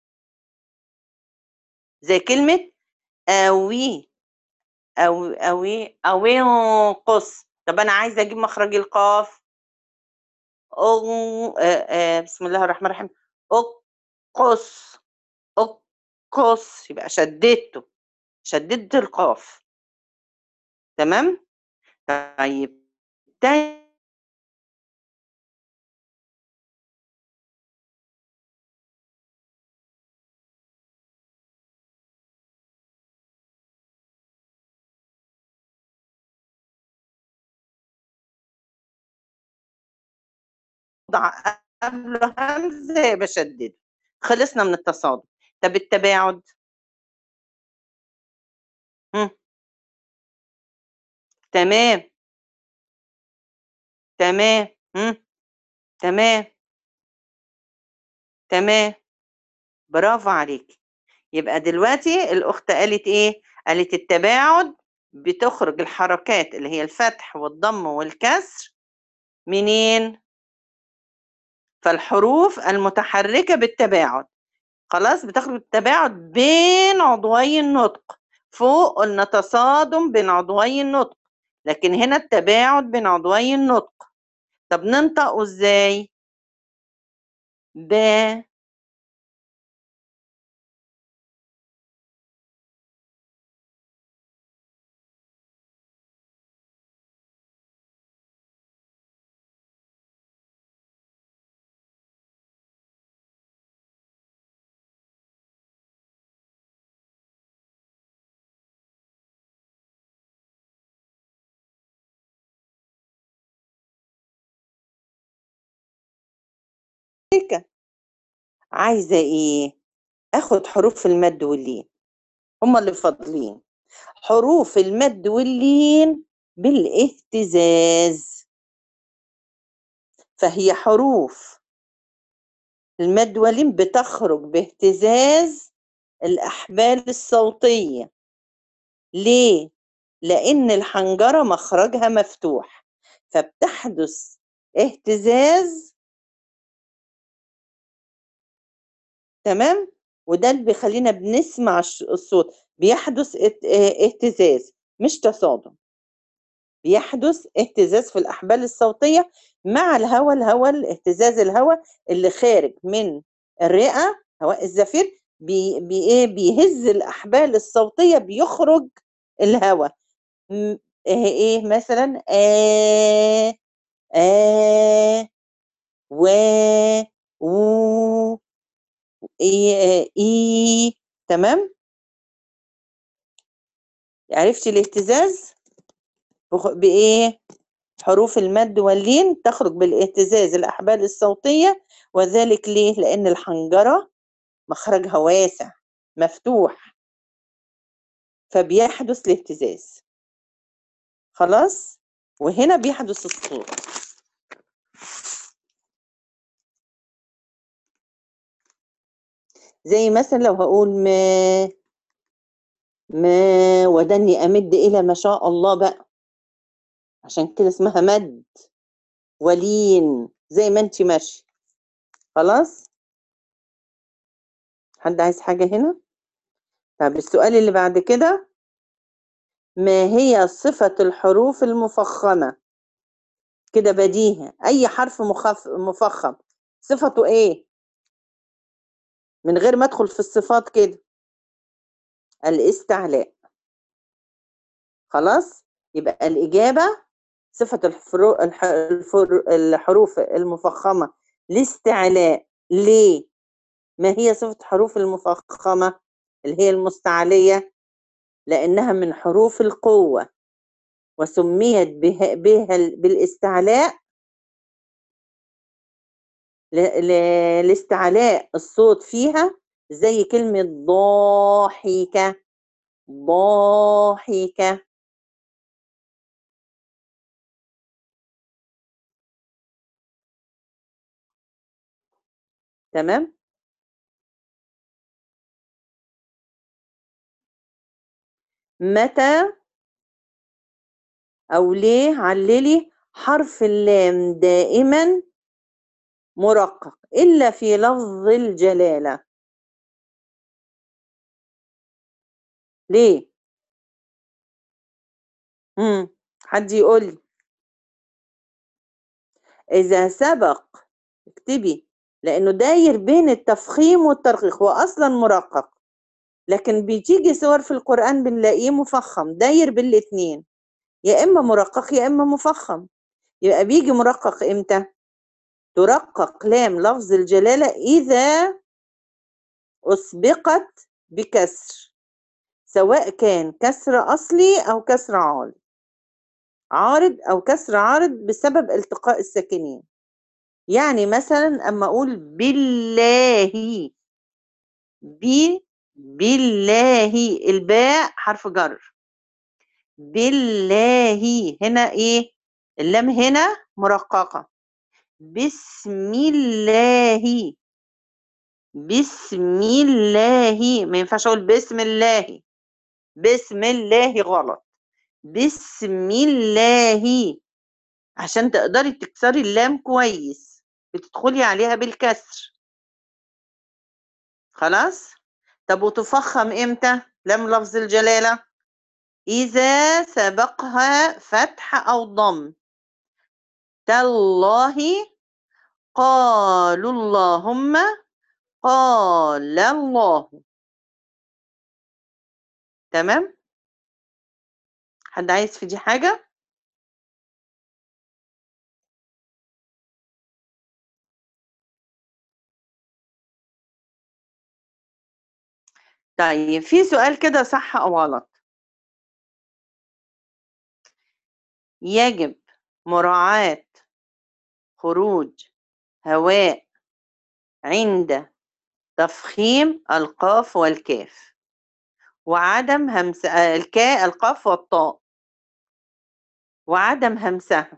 زي كلمة أوي، أو أوي أوي قص. طب أنا عايزة أجيب مخرج القاف، أو آه آه بسم الله الرحمن الرحيم، أقص، أقص، يبقى شددته، شددت القاف. تمام. طيب تاني وضع قبله همزة يبقى شدد. خلصنا من التصادم. طب التباعد؟ هم. تمام تمام. هم. تمام تمام. برافو عليك. يبقى دلوقتي الأخت قالت إيه؟ قالت التباعد بتخرج الحركات اللي هي الفتح والضم والكسر منين؟ فالحروف المتحركة بالتباعد خلاص بتخرج التباعد بين عضوي النطق. فوق قلنا تصادم بين عضوي النطق، لكن هنا التباعد بين عضوي النطق. طب ننطقه ازاي؟ ب. عايزة ايه؟ اخد حروف المد واللين، هما اللي فاضلين. حروف المد واللين بالاهتزاز، فهي حروف المد واللين بتخرج باهتزاز الأحبال الصوتية. ليه؟ لأن الحنجرة مخرجها مفتوح، فبتحدث اهتزاز. تمام؟ وده اللي بيخلينا بنسمع الصوت، بيحدث اهتزاز مش تصادم. بيحدث اهتزاز في الأحبال الصوتية مع الهواء. الهواء الاهتزاز الهواء اللي خارج من الرئة، هواء الزفير بي بي ايه بيهز الأحبال الصوتية، بيخرج الهواء. ايه ايه مثلا آه آه و و إيه إيه. تمام؟ عرفتي الاهتزاز بإيه؟ حروف المد واللين تخرج بالاهتزاز الأحبال الصوتية، وذلك ليه؟ لأن الحنجرة مخرجها واسع مفتوح، فبيحدث الاهتزاز. خلاص؟ وهنا بيحدث الصوت. زي مثلا لو هقول ما ما ودني أمد إلى ما شاء الله بقى، عشان كده اسمها مد ولين، زي ما انت ماشي. خلاص؟ حد عايز حاجة هنا؟ طب السؤال اللي بعد كده، ما هي صفة الحروف المفخمة؟ كده بديهة، أي حرف مخف مفخم صفته إيه؟ من غير ما أدخل في الصفات كده. الاستعلاء. خلاص؟ يبقى الإجابة صفة الحرو... الح... الفر... الحروف المفخمة الاستعلاء. ليه؟ ما هي صفة حروف المفخمة اللي هي المستعلية؟ لأنها من حروف القوة، وسميت بها, بها بالاستعلاء لاستعلاء الصوت فيها، زي كلمة ضاحكة. ضاحكة. تمام؟ متى أو ليه عللي حرف اللام دائما مرقق إلا في لفظ الجلالة؟ ليه؟ مم. حد يقول لي. إذا سبق، اكتبي، لأنه داير بين التفخيم والترقيق، هو أصلا مرقق، لكن بتيجي صور في القرآن بنلاقيه مفخم، داير بالاتنين، يا إما مرقق يا إما مفخم. يبقى بيجي مرقق إمتى؟ ترقق لام لفظ الجلالة إذا أسبقت بكسر، سواء كان كسر أصلي أو كسر عارض عارض أو كسر عارض بسبب التقاء الساكنين. يعني مثلا أما أقول بالله، بي بالله، الباء حرف جر، بالله هنا إيه؟ اللام هنا مرققة، بسم الله، بسم الله، ما ينفعش أقول بسم الله، بسم الله غلط، بسم الله، عشان تقدري تكسري اللام كويس بتدخلي عليها بالكسر. خلاص. طب وتفخم امتى لام لفظ الجلالة؟ إذا سبقها فتح أو ضم. تالله، قالوا اللهم، قال الله. تمام. حد عايز في دي حاجة؟ طيب في سؤال كده صح أو غلط. يجب مراعاة خروج هواء عند تفخيم القاف والكاف، وعدم همس آه، الكاء القاف والطاء، وعدم همسها.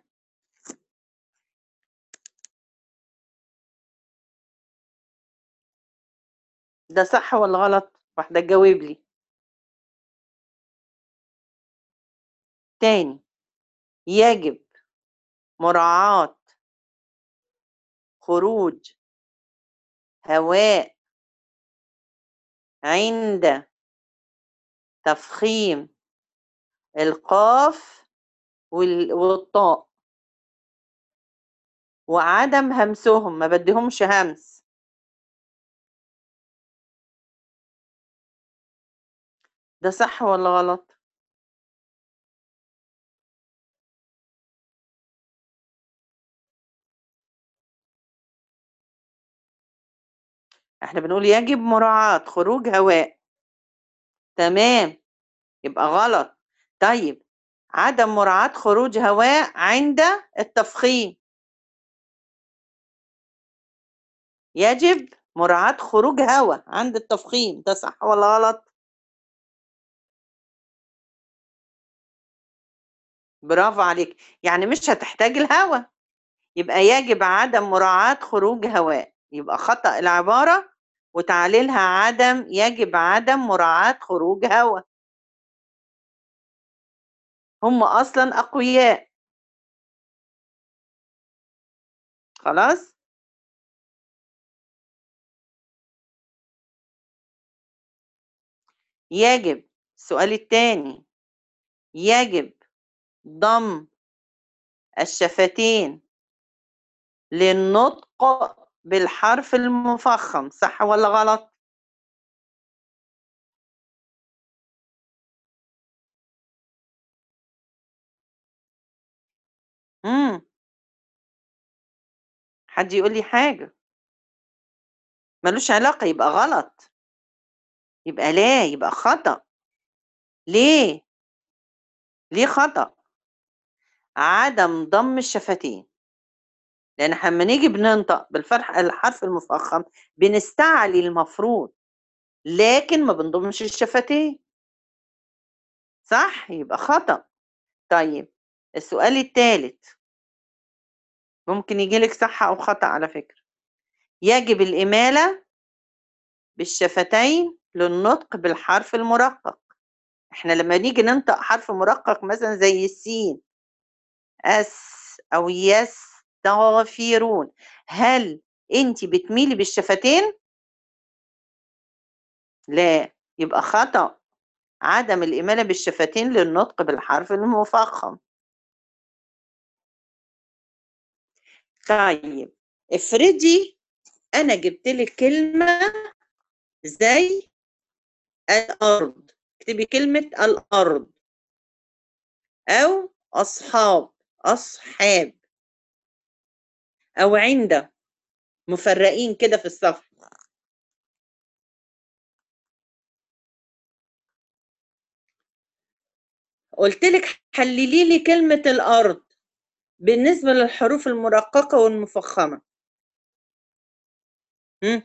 ده صح ولا غلط؟ واحدة تجاوب لي. تاني، يجب مراعاة خروج هواء عند تفخيم القاف وال- والطاء، وعدم همسهم، ما بديهمش همس. ده صح ولا غلط؟ احنا بنقول يجب مراعاة خروج هواء. تمام، يبقى غلط. طيب، عدم مراعاة خروج هواء عند التفخيم. يجب مراعاة خروج هواء عند التفخيم، ده صح ولا غلط؟ برافو عليك، يعني مش هتحتاج الهواء، يبقى يجب عدم مراعاة خروج هواء، يبقى خطأ العبارة وتعليلها عدم، يجب عدم مراعاة خروج هواء. هم أصلا أقوياء. خلاص. يجب، السؤال الثاني، يجب ضم الشفتين للنطق بالحرف المفخم، صح ولا غلط؟ امم حد يقول لي حاجة. ملوش علاقة، يبقى غلط، يبقى لا، يبقى خطأ. ليه؟ ليه خطأ؟ عدم ضم الشفتين، لأن احنا لما نيجي بننطق بالفتح الحرف المفخم بنستعلي المفروض، لكن ما بنضمش الشفتين. صح؟ يبقى خطأ. طيب، السؤال الثالث ممكن يجي لك صح أو خطأ على فكرة. يجب الإمالة بالشفتين للنطق بالحرف المرقق. احنا لما نيجي ننطق حرف مرقق مثلا زي السين، أس أو يستغفرون، هل أنت بتميلي بالشفتين؟ لا، يبقى خطأ. عدم الإمالة بالشفتين للنطق بالحرف المفخم. طيب، افرضي أنا جبت لك كلمة زي الأرض، اكتبي كلمة الأرض، أو أصحاب، أصحاب، أو عند، مفرقين كده في الصف. قلت لك حللي لي كلمة الأرض بالنسبة للحروف المرققة والمفخمة. هم؟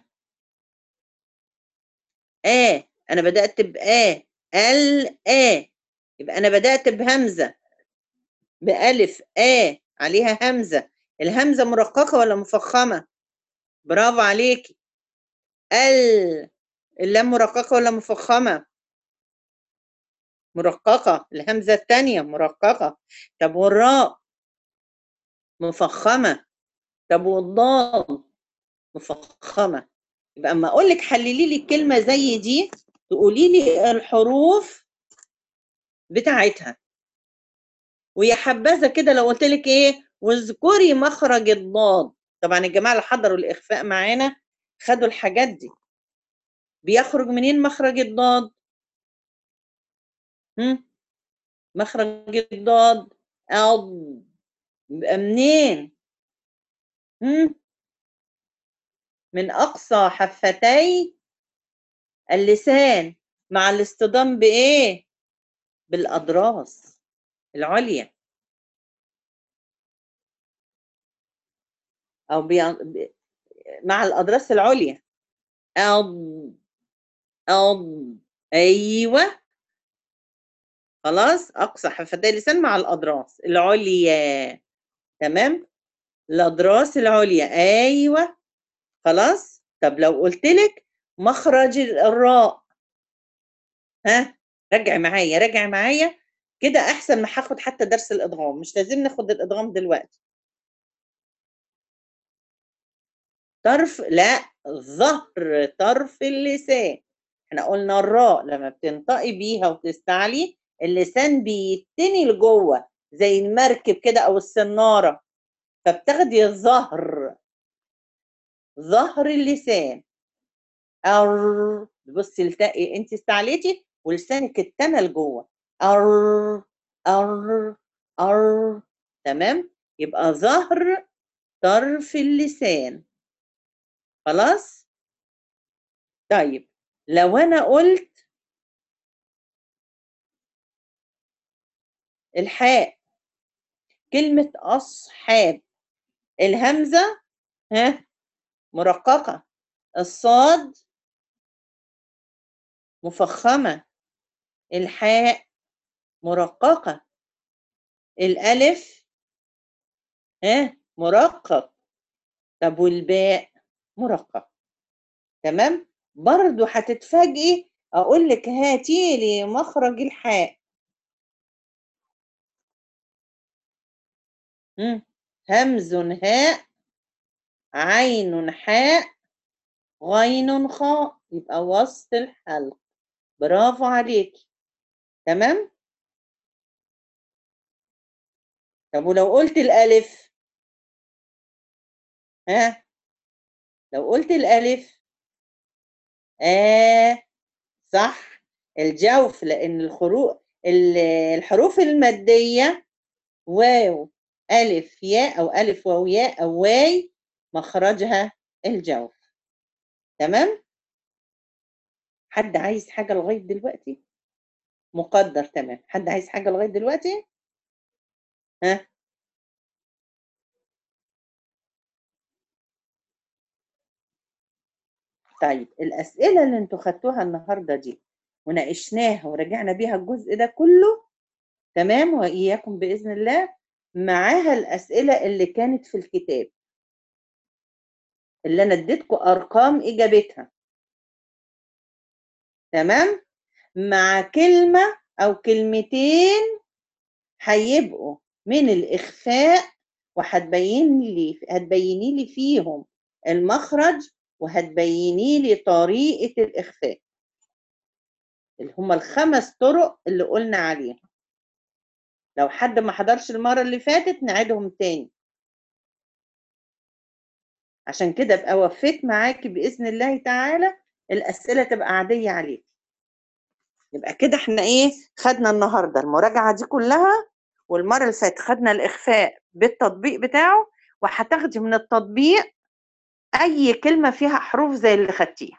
آ، أنا بدأت بآ، ال آ، يبقى أنا بدأت بهمزة، بألف آ عليها همزة، الهمزة مرققة ولا مفخمة؟ برافو عليكي. ال، اللام مرققة ولا مفخمة؟ مرققة، الهمزة الثانية مرققة. طب والراء؟ مفخمة. طب والضاد؟ مفخمة. يبقى اما اقول لك حللي لي الكلمة زي دي، تقولي لي الحروف بتاعتها. ويا حبذا كده لو قلت لك ايه، واذكري مخرج الضاد. طبعا الجماعة اللي حضروا الإخفاء معانا خدوا الحاجات دي. بيخرج منين مخرج الضاد؟ هم؟ مخرج الضاد أض، يبقى منين؟ هم؟ من أقصى حفتي اللسان، مع الاصطدام بإيه؟ بالأضراس العليا، أو بي... مع الأضراس العليا. أض، أض، أيوه. خلاص، أقصى حفتي اللسان مع الأضراس العليا. تمام، الأضراس العليا، أيوه. خلاص. طب لو قلت لك مخرج الراء، ها، رجعي معايا رجعي معايا كده احسن ما هاخد حتى درس الادغام، مش لازم ناخد الادغام دلوقتي. طرف، لا، ظهر طرف اللسان. احنا قلنا الراء لما بتنطقي بيها وتستعلي اللسان بيتني لجوه زي المركب كده او السناره، فبتاخدي الظهر، ظهر اللسان. ار، بصي التقي، انت استعليتي ولسانك اتنى لجوه. ار، ار، ار. تمام، يبقى ظهر طرف اللسان. خلاص. طيب لو انا قلت الحاء، كلمة أصحاب، الهمزة ها مرققة، الصاد مفخمة، الحاء مرققة، الألف ها مرقق. طب والباء مرقق. تمام، برضو هتتفاجئي اقول لك هاتي لي مخرج الحاء. مم. همز هاء، عين حاء، غين خاء، يبقى وسط الحلق. برافو عليكي. تمام. طب ولو قلت الالف، ها، لو قلت الالف، اه، صح، الجوف، لان الخروج الحروف الماديه واو ألف ياء أو ألف واو ياء أو واي مخرجها الجوف. تمام. حد عايز حاجة لغاية دلوقتي؟ مقدر. تمام، حد عايز حاجة لغاية دلوقتي؟ ها. طيب الأسئلة اللي انتوا خدتوها النهاردة دي وناقشناها ورجعنا بيها الجزء ده كله، تمام، وإياكم بإذن الله، معاها الأسئلة اللي كانت في الكتاب اللي أنا اديتكم أرقام إجابتها. تمام، مع كلمة أو كلمتين هيبقوا من الإخفاء، وهتبين لي هتبيني لي فيهم المخرج، وهتبيني لي طريقة الإخفاء، اللي هم الخمس طرق اللي قلنا عليها. لو حد ما حضرش المرة اللي فاتت نعيدهم تاني، عشان كده ابقى وفيت معاكي بإذن الله تعالى، الأسئلة تبقى عادية عليك. يبقى كده احنا ايه، خدنا النهارده المراجعة دي كلها، والمرة اللي فاتت خدنا الإخفاء بالتطبيق بتاعه، وهتاخدي من التطبيق أي كلمة فيها حروف زي اللي خدتيها.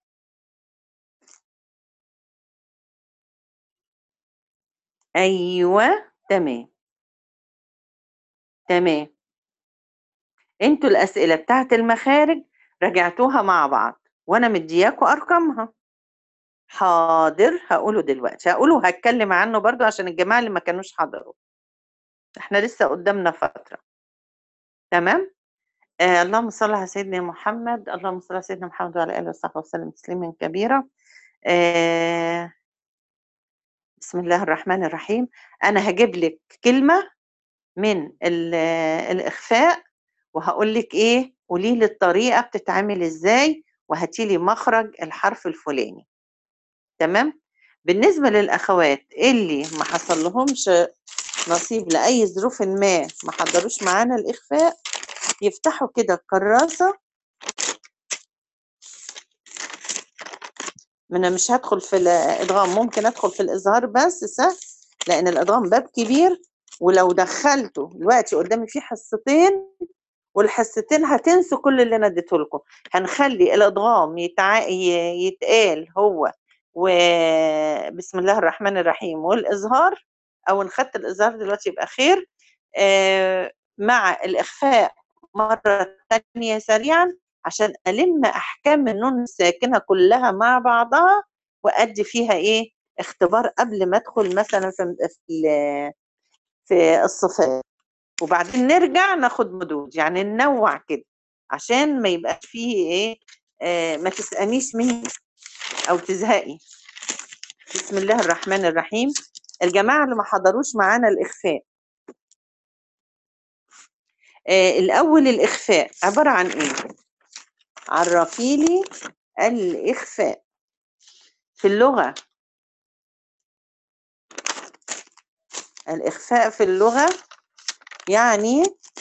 أيوة، تمام. تمام، انتوا الأسئلة بتاعت المخارج راجعتوها مع بعض وانا مدياكوا ارقامها. حاضر، هقوله دلوقتي، هقوله وهتكلم عنه برضو عشان الجماعة اللي ما كانوش حضروا، احنا لسه قدامنا فترة. تمام. آه اللهم صل على سيدنا محمد، اللهم صل على سيدنا محمد وعلى اله وصحبه وسلم تسليما كبيرا. آه بسم الله الرحمن الرحيم. انا هجيب لك كلمة من الإخفاء وهقول لك ايه، قولي لي الطريقة بتتعمل ازاي وهاتي لي مخرج الحرف الفلاني. تمام. بالنسبة للأخوات اللي ما حصل لهمش نصيب لأي ظروف ما ما حضروش معانا الإخفاء، يفتحوا كده الكراسة. ما أنا مش هدخل في الإدغام، ممكن أدخل في الإظهار بس سهل، لأن الإدغام باب كبير، ولو دخلته دلوقتي قدامي فيه حصتين، والحصتين هتنسوا كل اللي انا اديته لكم. هنخلي الادغام يتع... يتقال هو وبسم الله الرحمن الرحيم والاظهار، او ان خدت الاظهار دلوقتي يبقى خير. آه مع الاخفاء مره ثانيه سريعا عشان الم احكام النون الساكنه كلها مع بعضها، وادي فيها ايه اختبار قبل ما ادخل مثلا في في في الصفات، وبعدين نرجع ناخد مدود، يعني ننوع كده عشان ما يبقاش فيه ايه آه ما تسألنيش مين او تزهقي. بسم الله الرحمن الرحيم. الجماعة اللي ما حضروش معانا الإخفاء، آه الأول الإخفاء عبارة عن ايه؟ عرفي لي الإخفاء في اللغة. الإخفاء في اللغة يعني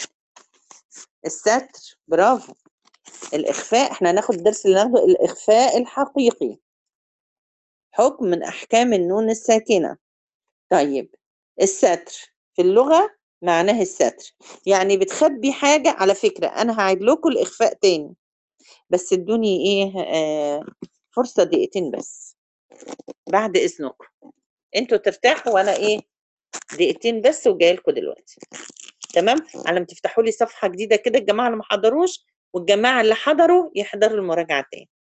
الستر. برافو. الإخفاء احنا هناخد الدرس اللي ناخده الإخفاء الحقيقي، حكم من أحكام النون الساكنة. طيب الستر في اللغة معناه الستر، يعني بتخبي حاجة. على فكرة أنا هعيد لكم الإخفاء تاني، بس ادوني إيه آه فرصة دقيقتين بس بعد إذنكم، انتوا ترتاحوا وأنا إيه دقيقتين بس وجاي لكم دلوقتي. تمام. على ما تفتحوا لي صفحة جديدة كده الجماعة اللي ما حضروش، والجماعة اللي حضروا يحضروا المراجعة تاني.